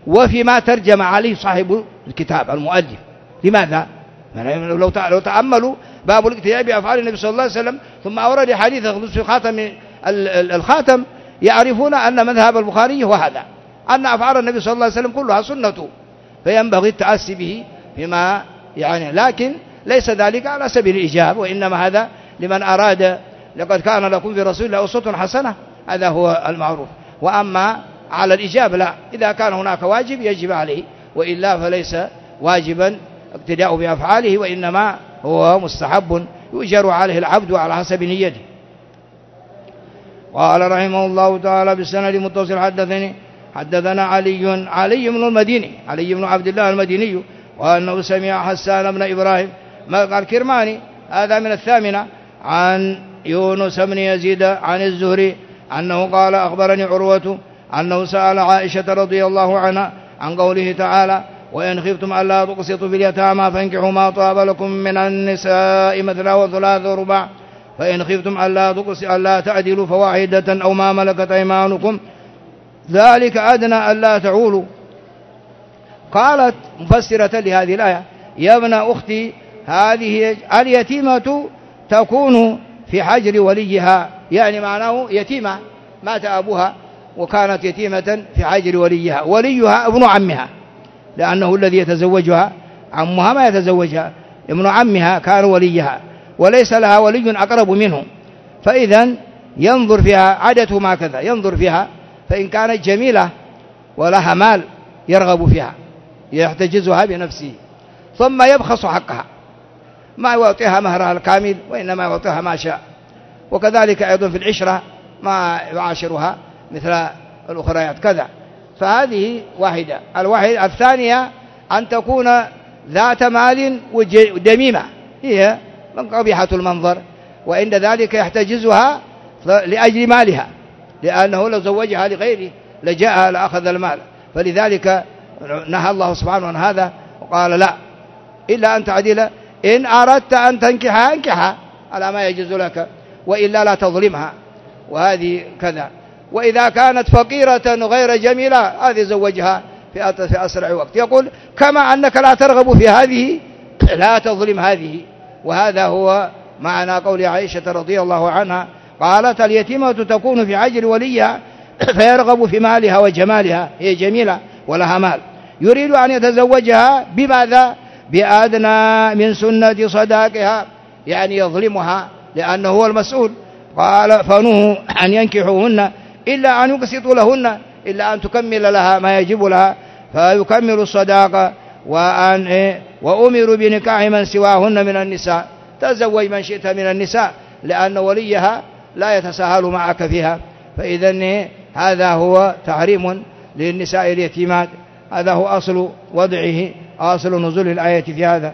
وفيما ترجم عليه صاحب الكتاب المؤلف. لماذا؟ لو تأملوا باب الاقتداء بأفعال النبي صلى الله عليه وسلم ثم أورد حديث في خاتم الخاتم يعرفون أن مذهب البخاري هو هذا، أن أفعال النبي صلى الله عليه وسلم كلها سنة، فينبغي التأسي به فيما يعني، لكن ليس ذلك على سبيل الإيجاب، وإنما هذا لمن أراد لقد كان لكم في رسول الله أسوة حسنة، هذا هو المعروف. وأما على الإيجاب لا، إذا كان هناك واجب يجب عليه، وإلا فليس واجبا اقتداء بأفعاله، وإنما هو مستحب يؤجر عليه العبد على حسب نيته. قال رحمه الله تعالى بالسند متصل حدثنا علي بن المديني، علي بن عبد الله المديني، وأنه سمع حسان بن إبراهيم الكرماني، هذا من الثامنة، عن يونس بن يزيد عن الزهري أنه قال أخبرني عروة أنه سأل عائشة رضي الله عنها عن قوله تعالى وإن خفتم ألا تقسطوا في اليتامى فانكحوا ما طاب لكم من النساء مثنى وثلاث ورباع فإن خفتم ألا تعدلوا فواحدة أو ما ملكت أيمانكم ذلك أدنى ألا تعولوا. قالت مفسرة لهذه الآية يا ابن أختي هذه اليتيمة تكون في حجر وليها، يعني معناه يتيمة مات أبوها وكانت يتيمة في حجر وليها، وليها ابن عمها لأنه الذي يتزوجها، عمها ما يتزوجها، ابن عمها كان وليها وليس لها ولي أقرب منه، فإذا ينظر فيها عادته هكذا، ينظر فيها فإن كانت جميلة ولها مال يرغب فيها يحتجزها بنفسه ثم يبخس حقها، ما يعطيها مهرها الكامل وإنما يعطيها ما شاء، وكذلك أيضا في العشرة ما يعاشرها مثل الأخريات كذا. فهذه واحدة. الثانية أن تكون ذات مال ودميمة، هي من قبيحة المنظر، وعند ذلك يحتجزها لأجل مالها، لأنه لو زوجها لغيره لجاءها لأخذ المال، فلذلك نهى الله سبحانه عن هذا وقال لا إلا أن تعدل إن أردت أن تنكحها انكحها على ما يجوز لك وإلا لا تظلمها، وهذه كذا. وإذا كانت فقيرة غير جميلة هذه زوجها في أسرع وقت. يقول كما أنك لا ترغب في هذه لا تظلم هذه، وهذا هو معنى قول عائشة رضي الله عنها قالت اليتيمة تكون في حجر وليها فيرغب في مالها وجمالها، هي جميلة ولها مال، يريد أن يتزوجها بماذا؟ بأدنى من سنة صداقها، يعني يظلمها لأنه هو المسؤول. قال فنهوا أن ينكحوهن إلا أن يقسطوا لهن، إلا أن تكمل لها ما يجب لها فيكمل الصداقة، وأمروا بنكاح من سواهن من النساء، تزوج من شئت من النساء لأن وليها لا يتساهل معك فيها. فإذا هذا هو تحريم للنساء اليتيمات، هذا هو أصل وضعه، أصل نزول الآية في هذا.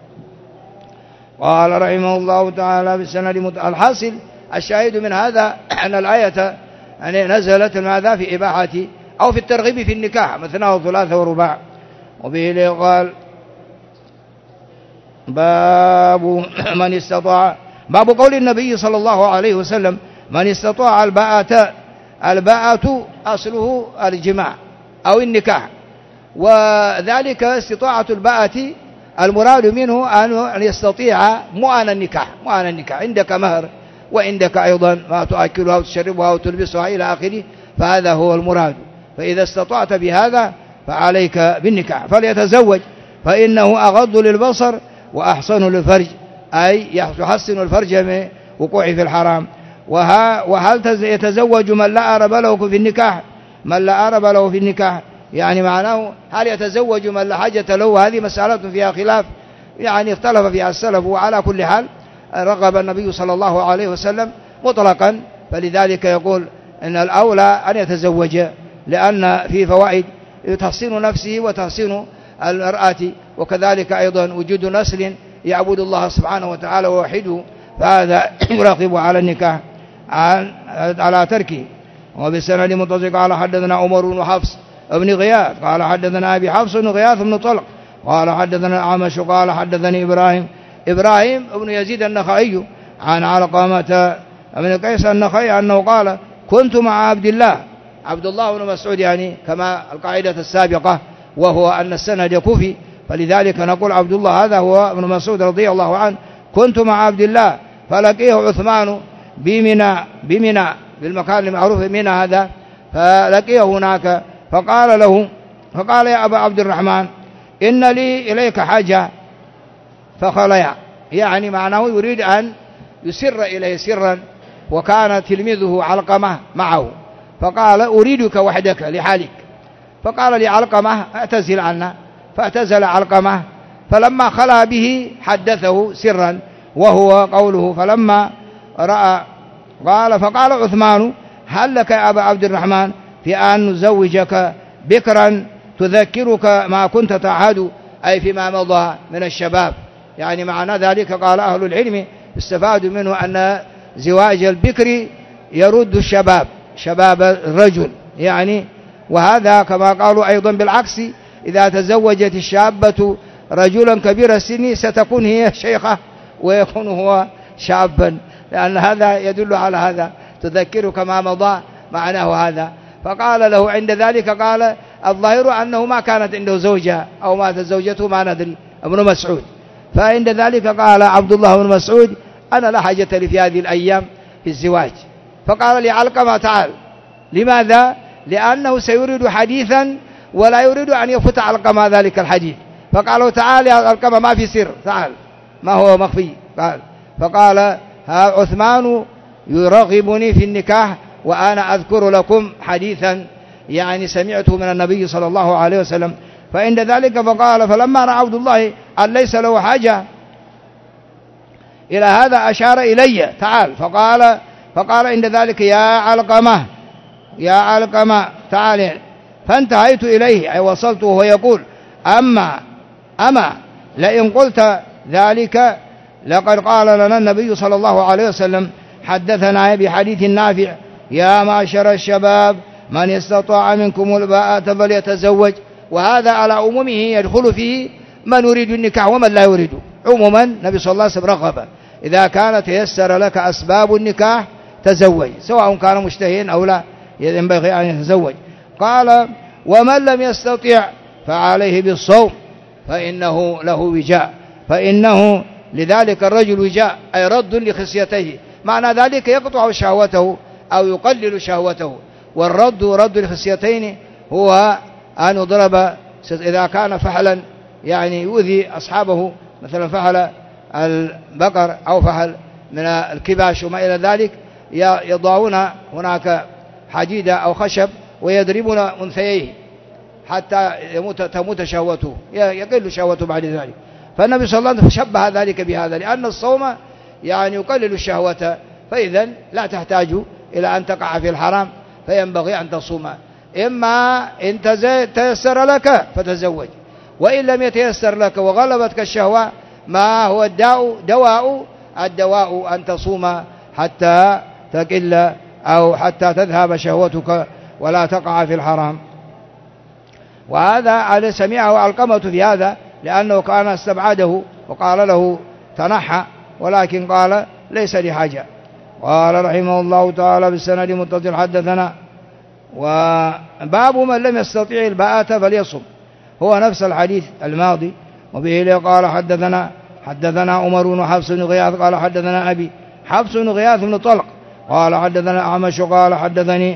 قال رحمه الله تعالى بالسند الحاصل الشاهد من هذا أن الآية نزلت ماذا في إباحة أو في الترغيب في النكاح مثنى وثلاث ورباع. وبه قال باب من استطاع، باب قول النبي صلى الله عليه وسلم من استطاع الباءة أصله الجماع أو النكاح، وذلك استطاعة الباءة المراد منه أن يستطيع مؤن النكاح، عندك مهر وعندك أيضا ما تؤكلها وتشربها وتلبسها إلى آخره، فهذا هو المراد. فإذا استطعت بهذا فعليك بالنكاح، فليتزوج فإنه أغض للبصر وأحسن للفرج، أي يحسن الفرج من وقوع في الحرام. وهل يتزوج من لا أرب له في النكاح؟ من لا أرب له في النكاح يعني معناه هل يتزوج من لا حاجة له؟ هذه مسألة فيها خلاف، يعني اختلف فيها السلف. وعلى كل حال رغب النبي صلى الله عليه وسلم مطلقا، فلذلك يقول إن الأولى أن يتزوج، لأن في فوائد تحصين نفسه وتحصين المرأة، وكذلك أيضا وجود نسل يعبد الله سبحانه وتعالى ووحده، فهذا يراقب على النكاح على تركه. وبالسند متصل قال حدثنا عمر بن حفص ابن غياث قال حدثنا أبي حفص بن غياث بن طلق قال حدثنا الأعمش قال حدثني إبراهيم بن يزيد النخعي عن علقمة بن قيس النخعي أنه قال كنت مع عبد الله بن مسعود، يعني كما القاعدة السابقة وهو أن السند كفي، فلذلك نقول عبد الله هذا هو ابن مسعود رضي الله عنه. كنت مع عبد الله فلقيه عثمان بمنى بالمكان المعروف منى هذا، فلقيه هناك فقال يا أبا عبد الرحمن إن لي إليك حاجة فخليا، يعني معناه يريد أن يسر إليه سرا، وكان تلميذه علقمة معه، فقال أريدك وحدك لحالك، فقال لي علقمة اعتزل عنا، فاعتزل علقمة، فلما خلا به حدثه سرا، وهو قوله فلما رأى فقال عثمان هل لك يا أبا عبد الرحمن في أن نزوجك بكرا تذكرك ما كنت تعهد، أي فيما مضى من الشباب، يعني معنى ذلك قال أهل العلم استفادوا منه أن زواج البكر يرد شباب الرجل، يعني وهذا كما قالوا أيضا بالعكس، إذا تزوجت الشابة رجلا كبير السن ستكون هي شيخة ويكون هو شابا، لأن هذا يدل على هذا، تذكرك ما مضى معناه هذا. فقال له عند ذلك قال الظاهر أنه ما كانت عنده زوجة أو ماتت زوجته ما ندري، ابن مسعود. فعند ذلك قال عبد الله بن مسعود أنا لا حاجة لي في هذه الأيام في الزواج. فقال لي علقمة تعال. لماذا؟ لأنه سيريد حديثا ولا يريد أن يفوت علقمة ذلك الحديث، فقالوا تعال يا علقمة ما في سر، تعال ما هو مخفي. فقال عثمان يرغبني في النكاح وأنا أذكر لكم حديثا يعني سمعته من النبي صلى الله عليه وسلم. فعند ذلك فقال فلما رأى عبد الله أن ليس له حاجة إلى هذا أشار إلي تعال، فقال عند ذلك يا علقمة تعال، فانتهيت إليه أي وصلت وهو يقول أما لئن قلت ذلك لقد قال لنا النبي صلى الله عليه وسلم حدثنا بحديث نافع يا معشر الشباب من استطاع منكم الباءة فليتزوج، وهذا على عمومه يدخل فيه من يريد النكاح ومن لا يريد. عموما النبي صلى الله عليه وسلم رغب إذا كان تيسر لك أسباب النكاح تزوج، سواء كان مشتهيا أو لا ينبغي أن يتزوج. قال ومن لم يستطع فعليه بالصوم فإنه له وجاء، فإنه لذلك الرجل وجاء أي رد لخصيته، معنى ذلك يقطع شهوته أو يقلل شهوته، والرد رد الخصيتين هو أن يضرب إذا كان فحلا يعني يؤذي أصحابه، مثلا فحل البقر أو فحل من الكباش وما إلى ذلك، يضعون هناك حديدة أو خشب ويضربون أنثييه حتى تموت شهوته، يقل شهوته بعد ذلك. فالنبي صلى الله عليه وسلم شبه ذلك بهذا، لأن الصوم يعني يقلل الشهوة، فإذا لا تحتاج إلى أن تقع في الحرام، فينبغي أن تصوم. إما إن تيسر لك فتزوج، وإن لم يتيسر لك وغلبتك الشهوة ما هو الدواء أن تصوم حتى تقل أو حتى تذهب شهوتك ولا تقع في الحرام. وهذا على سمعه علقمة في هذا، لأنه كان استبعده وقال له تنحى، ولكن قال ليس لي حاجة. قال رحمه الله تعالى بالسند متصل حدثنا وباب من لم يستطيع الباءة فليصم، هو نفس الحديث الماضي. وبه قال حدثنا عمر بن حفص بن غياث قال حدثنا أبي حفص بن غياث بن طلق قال حدثنا أعمش قال حدثني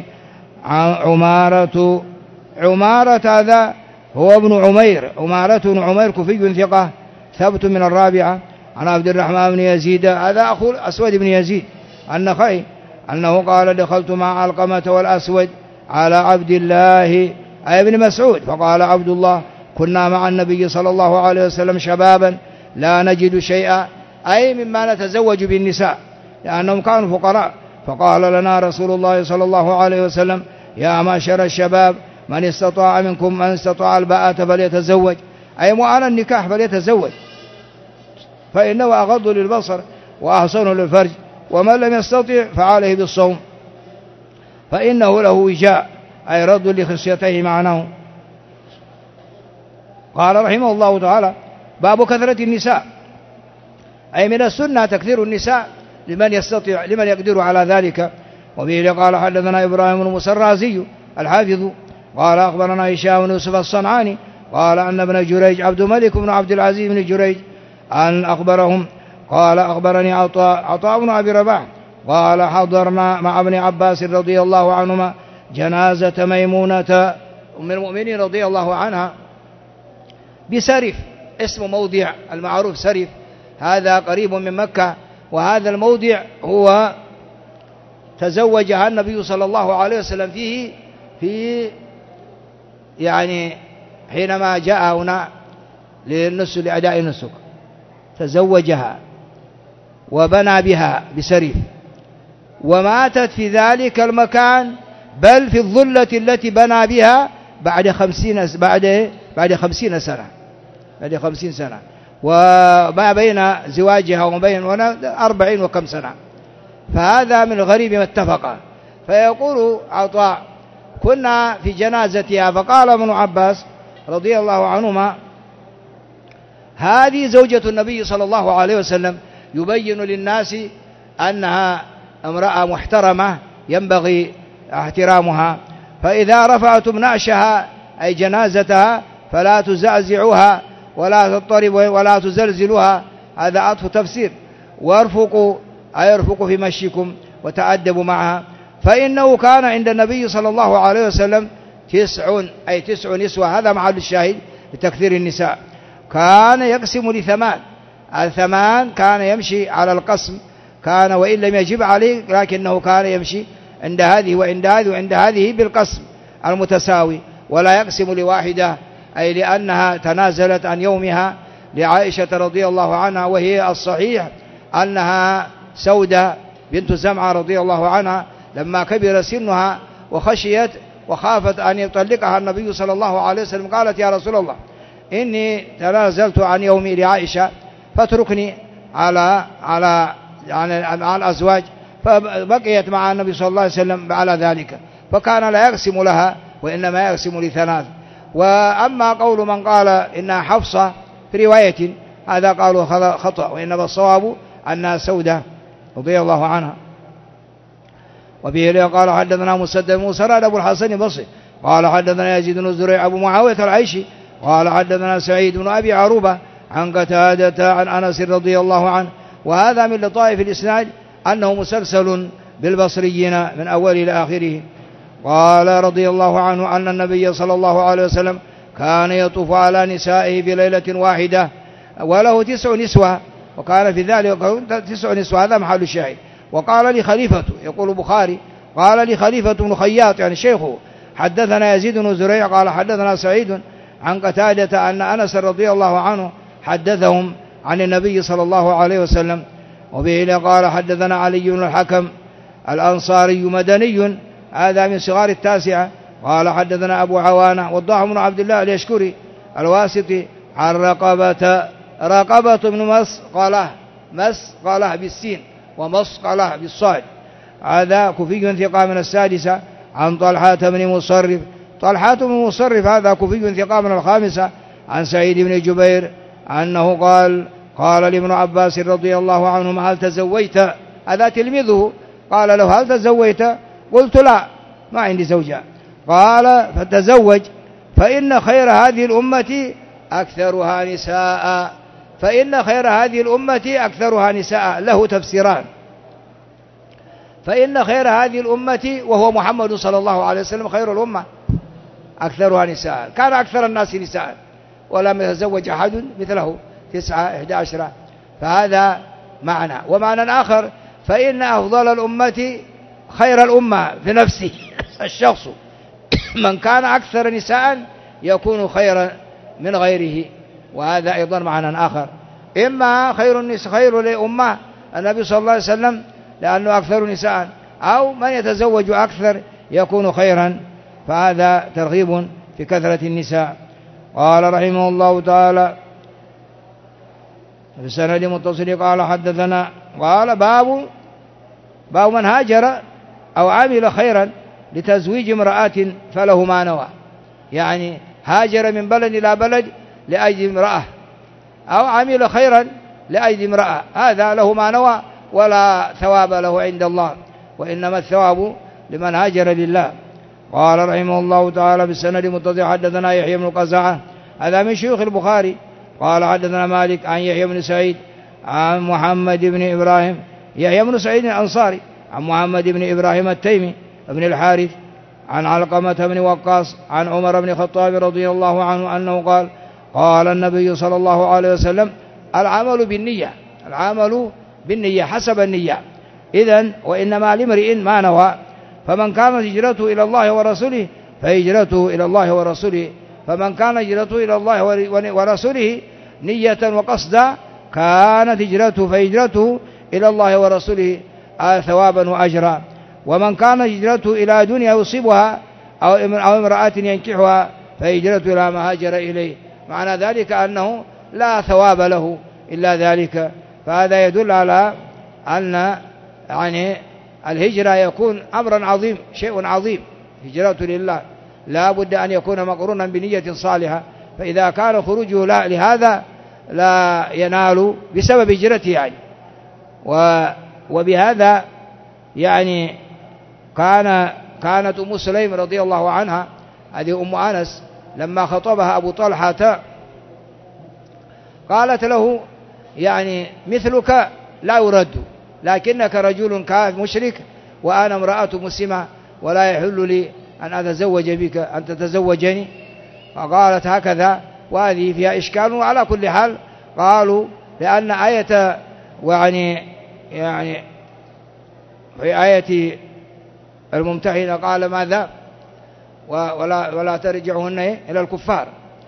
عمارة هذا هو ابن عمير، عمارة بن عمير كفي ثقة ثبت من الرابعة، عن عبد الرحمن بن يزيد هذا أخو أسود بن يزيد النخعي أنه قال دخلت مع علقمة والأسود على عبد الله أي ابن مسعود، فقال عبد الله كنا مع النبي صلى الله عليه وسلم شبابا لا نجد شيئا، أي مما نتزوج بالنساء لأنهم كانوا فقراء، فقال لنا رسول الله صلى الله عليه وسلم يا معشر الشباب من استطاع منكم من استطاع الباءة فليتزوج، أي مؤن النكاح فليتزوج، فإنه أغض للبصر وأحسن للفرج، ومن لم يستطع فعليه بالصوم فإنه له وجاء، أي رد لخصيته معناه. قال رحمه الله تعالى باب كثرة النساء، أي من السنة تكثير النساء لمن يستطيع لمن يقدر على ذلك. وبه قال حدثنا إبراهيم بن موسى الرازي الحافظ قال أخبرنا هشام بن يوسف الصنعاني قال أن ابن جريج عبد الملك بن عبد العزيز بن جريج أن أخبرهم قال أخبرني عطاء بن أبي رباح قال حضرنا مع ابن عباس رضي الله عنهما جنازة ميمونة أم المؤمنين رضي الله عنها بسرف، اسم موضع المعروف سرف، هذا قريب من مكة، وهذا الموضع هو تزوجها النبي صلى الله عليه وسلم فيه في يعني حينما جاء هنا للنسك لأداء النسك تزوجها وبنى بها بسريف، وماتت في ذلك المكان، بل في الظلة التي بنى بها بعد 50 سنة، وما بين زواجها وبين 40 وكم سنة، فهذا من الغريب ما اتفق. فيقول عطاء كنا في جنازتها، فقال ابن عباس رضي الله عنهما هذه زوجة النبي صلى الله عليه وسلم، يبين للناس أنها امرأة محترمة ينبغي احترامها، فإذا رفعتم نعشها أي جنازتها فلا تزعزعوها ولا تضطرب ولا تزلزلوها، هذا عطف تفسير، وارفقوا أي ارفقوا في مشيكم وتأدبوا معها، فإنه كان عند النبي صلى الله عليه وسلم 9 نسوة، هذا محل الشاهد لتكثير النساء، كان يقسم ل8، الثمان كان يمشي على القسم، كان وإن لم يجب عليه لكنه كان يمشي عند هذه وعند هذه وعند هذه بالقسم المتساوي، ولا يقسم لواحدة، أي لأنها تنازلت عن يومها لعائشة رضي الله عنها، وهي الصحيح أنها سودة بنت زمعة رضي الله عنها لما كبر سنها وخشيت وخافت أن يطلقها النبي صلى الله عليه وسلم قالت يا رسول الله إني تنازلت عن يومي لعائشة فاتركني على مع الأزواج، فبقيت مع النبي صلى الله عليه وسلم على ذلك، فكان لا يقسم لها وإنما يقسم ل3. وأما قول من قال إنها حفصة في رواية هذا قالوا خطأ، وإنما الصواب أنها سودة رضي الله عنها. وبه قال حدثنا مسدد موسى أبو الحسن البصري قال حدثنا يزيد بن زريع أبو معاوية العيشي قال حدثنا سعيد بن أبي عروبة عن قتادة عن أنس رضي الله عنه، وهذا من لطائف الإسناد أنه مسلسل بالبصريين من أول إلى آخره. قال رضي الله عنه أن النبي صلى الله عليه وسلم كان يطوف على نسائه بليلة واحدة وله 9 نسوة، وكان في ذلك 9 نسوة، هذا محل الشاهد. وقال لي خليفة، يقول البخاري قال لي خليفة بن خياط يعني شيخه حدثنا يزيد بن زريع قال حدثنا سعيد عن قتادة أن أنس رضي الله عنه حدثهم عن النبي صلى الله عليه وسلم. وبه قال حدثنا علي بن الحكم الأنصاري مدني، هذا من صغار 9، قال حدثنا أبو عوانة والضاحك بن عبد الله اليشكري الواسطي عن رقبة بن مسقلة بالسين ومسقلة بالصاد، هذا كوفي ثقة من 6 عن طلحة بن مصرف هذا كوفي ثقة من 5 عن سعيد بن جبير أنه قال لابن عباس رضي الله عنهما هل تزوجت، هذا تلميذه، قال له هل تزوجت؟ قلت لا ما عندي زوجة، قال فتزوج فإن خير هذه الأمة أكثرها نساء، له تفسيران، فإن خير هذه الأمة وهو محمد صلى الله عليه وسلم خير الأمة أكثرها نساء، كان أكثر الناس نساء ولم يتزوج أحد مثله 9 11، فهذا معنى. ومعنى آخر فإن أفضل الأمة خير الأمة في نفسه الشخص من كان أكثر نساء يكون خيرا من غيره، وهذا أيضا معنى آخر، إما خير لأمة النبي صلى الله عليه وسلم لأنه أكثر نساء، أو من يتزوج أكثر يكون خيرا، فهذا ترغيب في كثرة النساء. قال رحمه الله تعالى في سند متصل قال حدثنا قال باب من هاجر أو عمل خيرا لتزويج امرأة فله ما نوى، يعني هاجر من بلد إلى بلد لأجل امرأة أو عمل خيرا لأجل امرأة، هذا له ما نوى ولا ثواب له عند الله، وإنما الثواب لمن هاجر لله. قال رحمه الله تعالى بالسند متصل حدثنا يحيى بن قزعة هذا من شيوخ البخاري. قال حدثنا مالك عن يحيى بن سعيد عن محمد بن إبراهيم، يحيى بن سعيد الأنصاري، عن محمد بن إبراهيم التيمي بن الحارث عن علقمة بن وقاص عن عمر بن الخطاب رضي الله عنه أنه قال قال النبي صلى الله عليه وسلم العمل بالنية، العمل بالنية حسب النية. إذن وإنما لامرئ ما نوى، فمن كانت هجرته إلى الله ورسوله فهجرته إلى الله ورسوله، فمن كان هجرته إلى الله ورسوله نية وقصدا كانت هجرته فهجرته إلى الله ورسوله ثوابا وأجرا. ومن كان هجرته إلى دنيا يصيبها أو امرأة ينكحها فهجرته إلى ما هاجر إليه. معنى ذلك أنه لا ثواب له إلا ذلك. فهذا يدل على أن يعني الهجرة يكون أمرا عظيم، شيء عظيم، هجرته لله لا بد أن يكون مقرونا بنية صالحة. فإذا كان خروجه لا لهذا لا ينال بسبب هجرته يعني. وبهذا يعني كانت أم سليم رضي الله عنها، هذه أم أنس، لما خطبها أبو طلحة قالت له يعني مثلك لا يرد، لكنك رجل كافر مشرك وأنا امرأة مسلمة ولا يحل لي أن أتزوج بك أن تتزوجني. فقالت هكذا، وهذه فيها إشكال. وعلى كل حال قالوا لأن آية يعني في آية الممتحنة قال ماذا؟ ولا ترجعهن إلى الكفار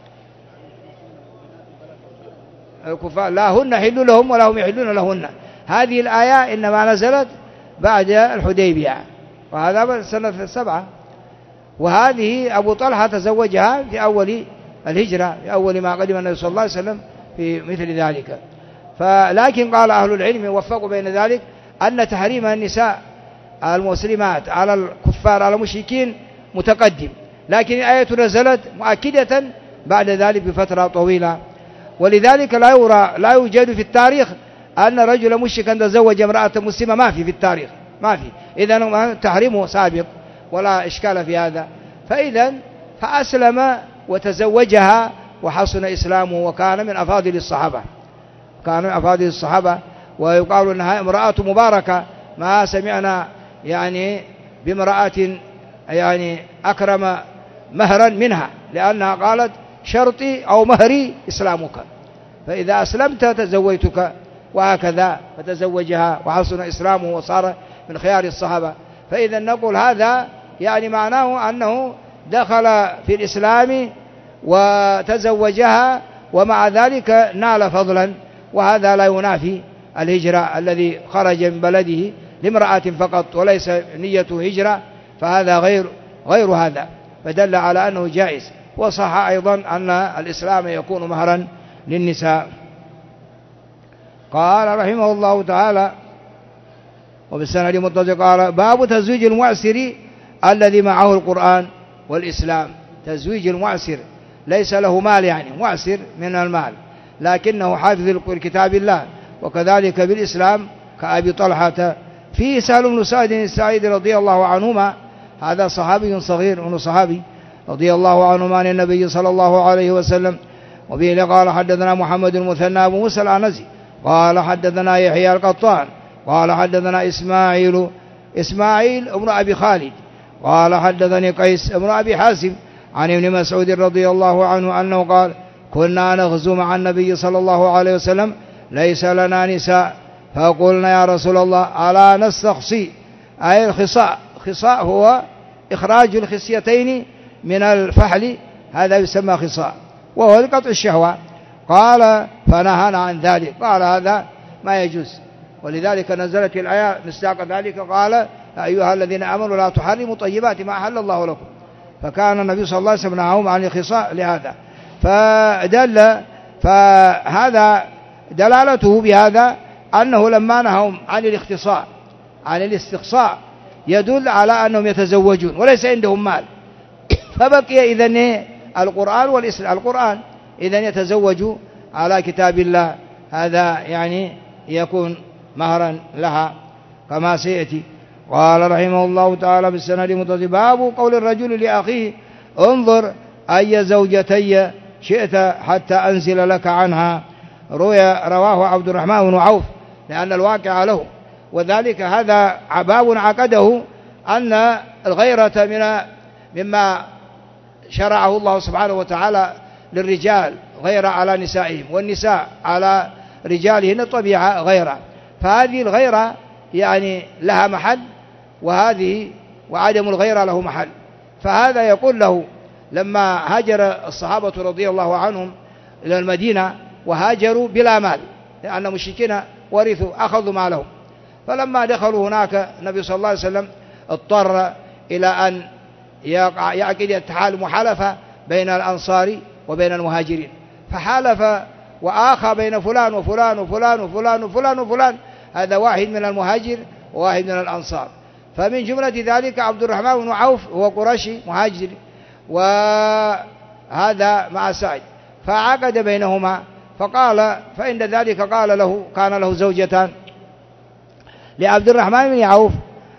لا هن حل لهم ولا هم يحلون لهن. هذه الآية إنما نزلت بعد الحديبية، وهذا سنة 7. وهذه أبو طلحة تزوجها في أول الهجرة، في أول ما قدم النبي صلى الله عليه وسلم في مثل ذلك. لكن قال أهل العلم وفقوا بين ذلك أن تحريم النساء المسلمات على الكفار على المشركين متقدم، لكن الآية نزلت مؤكدة بعد ذلك بفترة طويلة. ولذلك لا يوجد في التاريخ أن رجل مشركا تزوج امرأة مسلمة، ما في التاريخ، ما في. إذن تحريمه سابق ولا إشكال في هذا. فأسلم وتزوجها وحسن إسلامه وكان من أفاضل الصحابة، كان من أفاضل الصحابة. ويقال أنها امرأة مباركة، ما سمعنا يعني بامرأة يعني أكرم مهرا منها، لأنها قالت شرطي أو مهري إسلامك، فإذا أسلمت تزوجتك، وهكذا فتزوجها وحسن إسلامه وصار من خيار الصحابة. فإذا نقول هذا يعني معناه أنه دخل في الإسلام وتزوجها ومع ذلك نال فضلا، وهذا لا ينافي الهجرة الذي خرج من بلده لامرأة فقط وليس نيته هجرة، فهذا غير هذا، فدل على أنه جائز. وصح أيضا أن الإسلام يكون مهرا للنساء. قال رحمه الله تعالى وبالسند متصل قال باب تزويج المعسر الذي معه القرآن والإسلام. تزويج المعسر ليس له مال، يعني معسر من المال، لكنه حافظ لكتاب الله، وكذلك بالإسلام كأبي طلحة. فيه سهل بن سعد الساعدي رضي الله عنهما، هذا صحابي صغير من صحابي رضي الله عنهما عن النبي صلى الله عليه وسلم. وبه قال حدثنا محمد المثنى أبو موسى العنزي قال حدثنا يحيى القطان قال حدثنا إسماعيل ابن أبي خالد قال حدثني قيس ابن أبي حازم عن ابن مسعود رضي الله عنه أنه قال كنا نغزو مع النبي صلى الله عليه وسلم ليس لنا نساء، فقلنا يا رسول الله ألا نستخصي، أي الخصاء. خصاء هو إخراج الخصيتين من الفحل، هذا يسمى خصاء، وهو لقطع الشهوة. قال فنهانا عن ذلك، قال هذا ما يجوز. ولذلك نزلت الآية مصداق ذلك، قال أيها الذين آمنوا لا تحرموا طيبات ما أحل الله لكم. فكان النبي صلى الله عليه وسلم نهاهم عن الخصاء لهذا. فهذا دلالته بهذا أنه لما نههم عن الاختصاء عن الاستقصاء يدل على أنهم يتزوجون وليس عندهم مال. فبقي إذن القرآن والإسلام. القرآن إذن يتزوج على كتاب الله، هذا يعني يكون مهرا لها كما سيأتي. قال رحمه الله تعالى بالسند المتصل باب قول الرجل لأخيه انظر أي زوجتي شئت حتى أنزل لك عنها. رواه عبد الرحمن بن عوف لأن الواقع له، وذلك هذا باب عقده أن الغيرة مما شرعه الله سبحانه وتعالى للرجال غيرة على نسائهم، والنساء على رجالهن طبيعة غيرة، فهذه الغيرة يعني لها محل، وعدم الغيرة له محل. فهذا يقول له لما هاجر الصحابة رضي الله عنهم إلى المدينة وهاجروا بلا مال لأن المشركين ورثوا أخذوا مالهم، فلما دخلوا هناك النبي صلى الله عليه وسلم اضطر إلى أن يعقد التحالف محالفة بين الأنصار وبين المهاجرين، فحالف وآخى بين فلان وفلان وفلان وفلان وفلان وفلان، هذا واحد من المهاجر وواحد من الأنصار. فمن جملة ذلك عبد الرحمن بن عوف هو قرشي مهاجر، وهذا مع سعد، فعقد بينهما. فقال فإن ذلك قال له كان له زوجتان لعبد الرحمن بن عوف: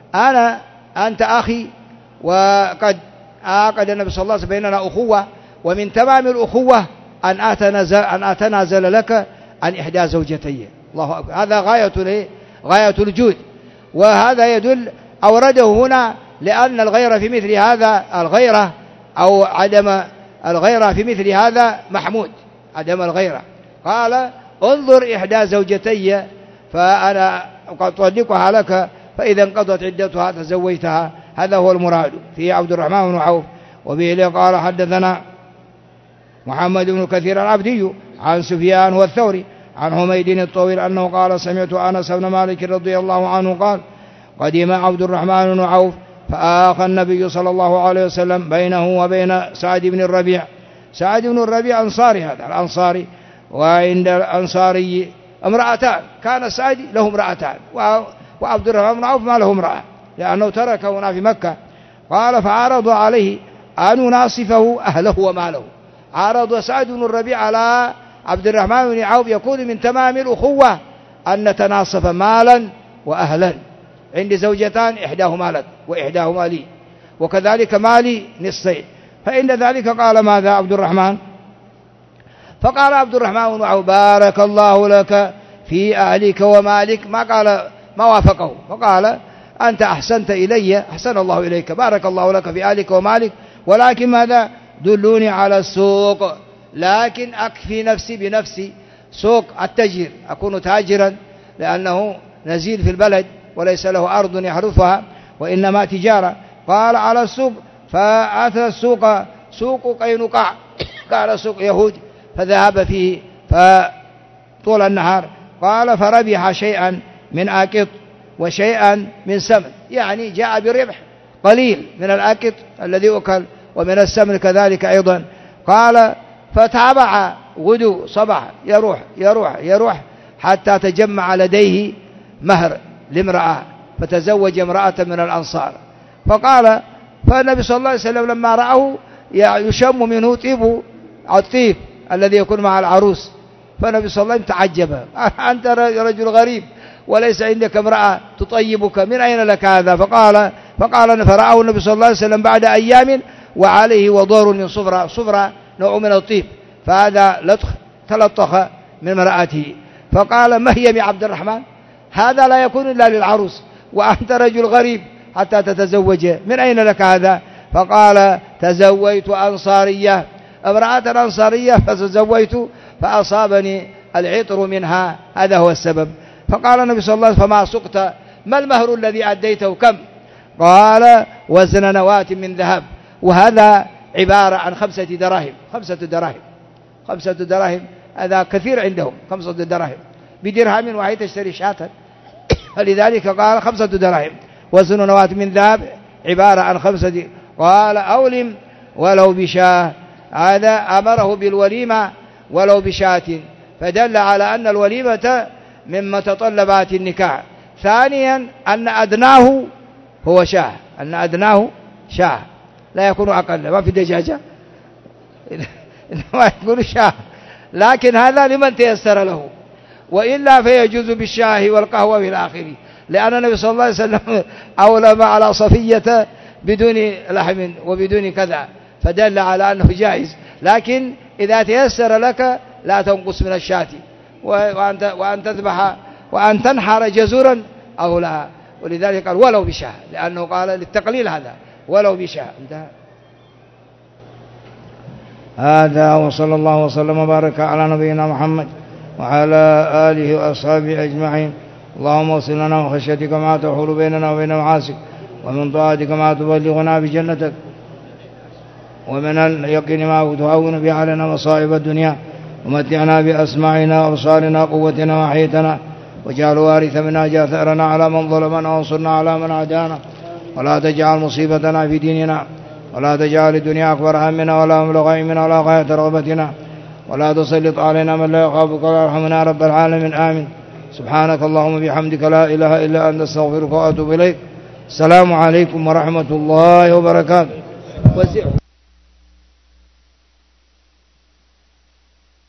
أنت أخي، وقد عقد النبي صلى الله عليه وسلم بيننا أخوة، ومن تمام الأخوة أن أتنازل لك عن إحدى زوجتي. الله أكبر، هذا غاية الجود. وهذا يدل أورده هنا لأن الغيرة في مثل هذا، الغيرة أو عدم الغيرة في مثل هذا محمود، عدم الغيرة. قال: انظر إحدى زوجتي فأنا قد أطلقها لك، فإذا انقضت عدتها تزوجتها. هذا هو المراد في عبد الرحمن بن عوف. وبه قال: حدثنا محمد بن كثير العبدي عن سفيان والثوري عن حميد الطويل أنه قال: سمعت أنس بن مالك رضي الله عنه قال: قدم عبد الرحمن بن عوف فآخى النبي صلى الله عليه وسلم بينه وبين سعد بن الربيع. سعد بن الربيع أنصاري، هذا الأنصاري، وعند الأنصاري امرأتان، كان سعد له امرأتان وعبد الرحمن بن عوف ما له امرأة لأنه تركه هنا في مكة. قال: فعرض عليه أن يناصفه أهله وماله. عرض سعد بن الربيع على عبد الرحمن بن عوف، يكون من تمام الأخوة أن نتناصف مالا وأهلا. عندي زوجتان، إحداهما لك وإحداهما لي، وكذلك مالي نصفين. فإن ذلك قال: ماذا عبد الرحمن؟ فقال عبد الرحمن بن عوف: بارك الله لك في أهلك ومالك. ما وافقه، فقال: أنت أحسنت إلي، أحسن الله إليك، بارك الله لك في أهلك ومالك، ولكن ماذا؟ دلوني على السوق، لكن أكفي نفسي بنفسي. سوق التجر، أكون تاجرا لأنه نزيل في البلد وليس له أرض يحرثها وإنما تجارة. قال: على السوق. فأتى السوق سوق قينقاع، قال سوق يهود، فذهب فيه فطول النهار. قال: فربح شيئا من آكط وشيئا من سمن، يعني جاء بربح قليل من الآكط الذي أكل ومن السمن كذلك أيضا. قال: فتابع غدو صباح يروح حتى تجمع لديه مهر لامرأة، فتزوج امرأة من الأنصار. فالنبي صلى الله عليه وسلم لما رأه يشم منه طيب الطيب الذي يكون مع العروس، فالنبي صلى الله عليه وسلم تعجب: أنت رجل غريب وليس عندك امرأة تطيبك، من أين لك هذا؟ فرآه النبي صلى الله عليه وسلم بعد أيام وعليه وضور من صفرة نوع من الطيب، فهذا تلطخ من امرأته. فقال: ما هي يا عبد الرحمن؟ هذا لا يكون إلا للعروس، وأنت رجل غريب حتى تتزوج، من أين لك هذا؟ فقال: تزوجت أنصارية، امرأة أنصارية فتزوجت فأصابني العطر منها، هذا هو السبب. فقال النبي صلى الله عليه وسلم: فما سقت؟ ما المهر الذي أديته؟ كم؟ قال: وزن نواة من ذهب. وهذا عبارة عن 5 دراهم. 5 دراهم هذا كثير عندهم، 5 دراهم بدرهم واحد تشتري شاة، فلذلك قال 5 دراهم. وزن نواة من ذهب عبارة عن 5 قال: أولم ولو بشاة. هذا أمره بالوليمة ولو بشاة، فدل على أن الوليمة من متطلبات النكاح. ثانيا أن أدناه هو شاه، لا يكون أقل، ما في دجاجة إنما يكون شاه، لكن هذا لمن تيسر له، وإلا فيجوز بالشاه والقهوة في الآخر، لأن النبي صلى الله عليه وسلم أولم على صفية بدون لحم وبدون كذا، فدل على أنه جائز. لكن إذا تيسر لك لا تنقص من الشاة، وأن تذبح وأن تنحر جزورا أو لها. ولذلك قال ولو بشاة، لأنه قال للتقليل هذا ولو بشاة. انتهى. هذا وصلى الله وسلم وبارك على نبينا محمد وعلى آله وأصحابه أجمعين. اللهم اغفر لنا من خشيتك ما تحول بيننا وبين معاصيك، ومن طاعتك ما تبلغنا بجنتك، ومن اليقين ما تهون به علينا مصائب الدنيا، ومتعنا بأسماعنا وأبصارنا قوتنا وحيتنا، واجعل وارث منا، اجعل ثأرنا على من ظلمنا، وانصرنا على من عادانا، ولا تجعل مصيبتنا في ديننا، ولا تجعل الدنيا أكبر همنا ولا مبلغ علمنا ولا غاية رغبتنا، ولا تسلط علينا من لا يخافك ولا يرحمنا رب العالمين. آمين. سبحانك اللهم بحمدك لا إله إلا أنت استغفرك وأتوب إليك. السلام عليكم ورحمة الله وبركاته.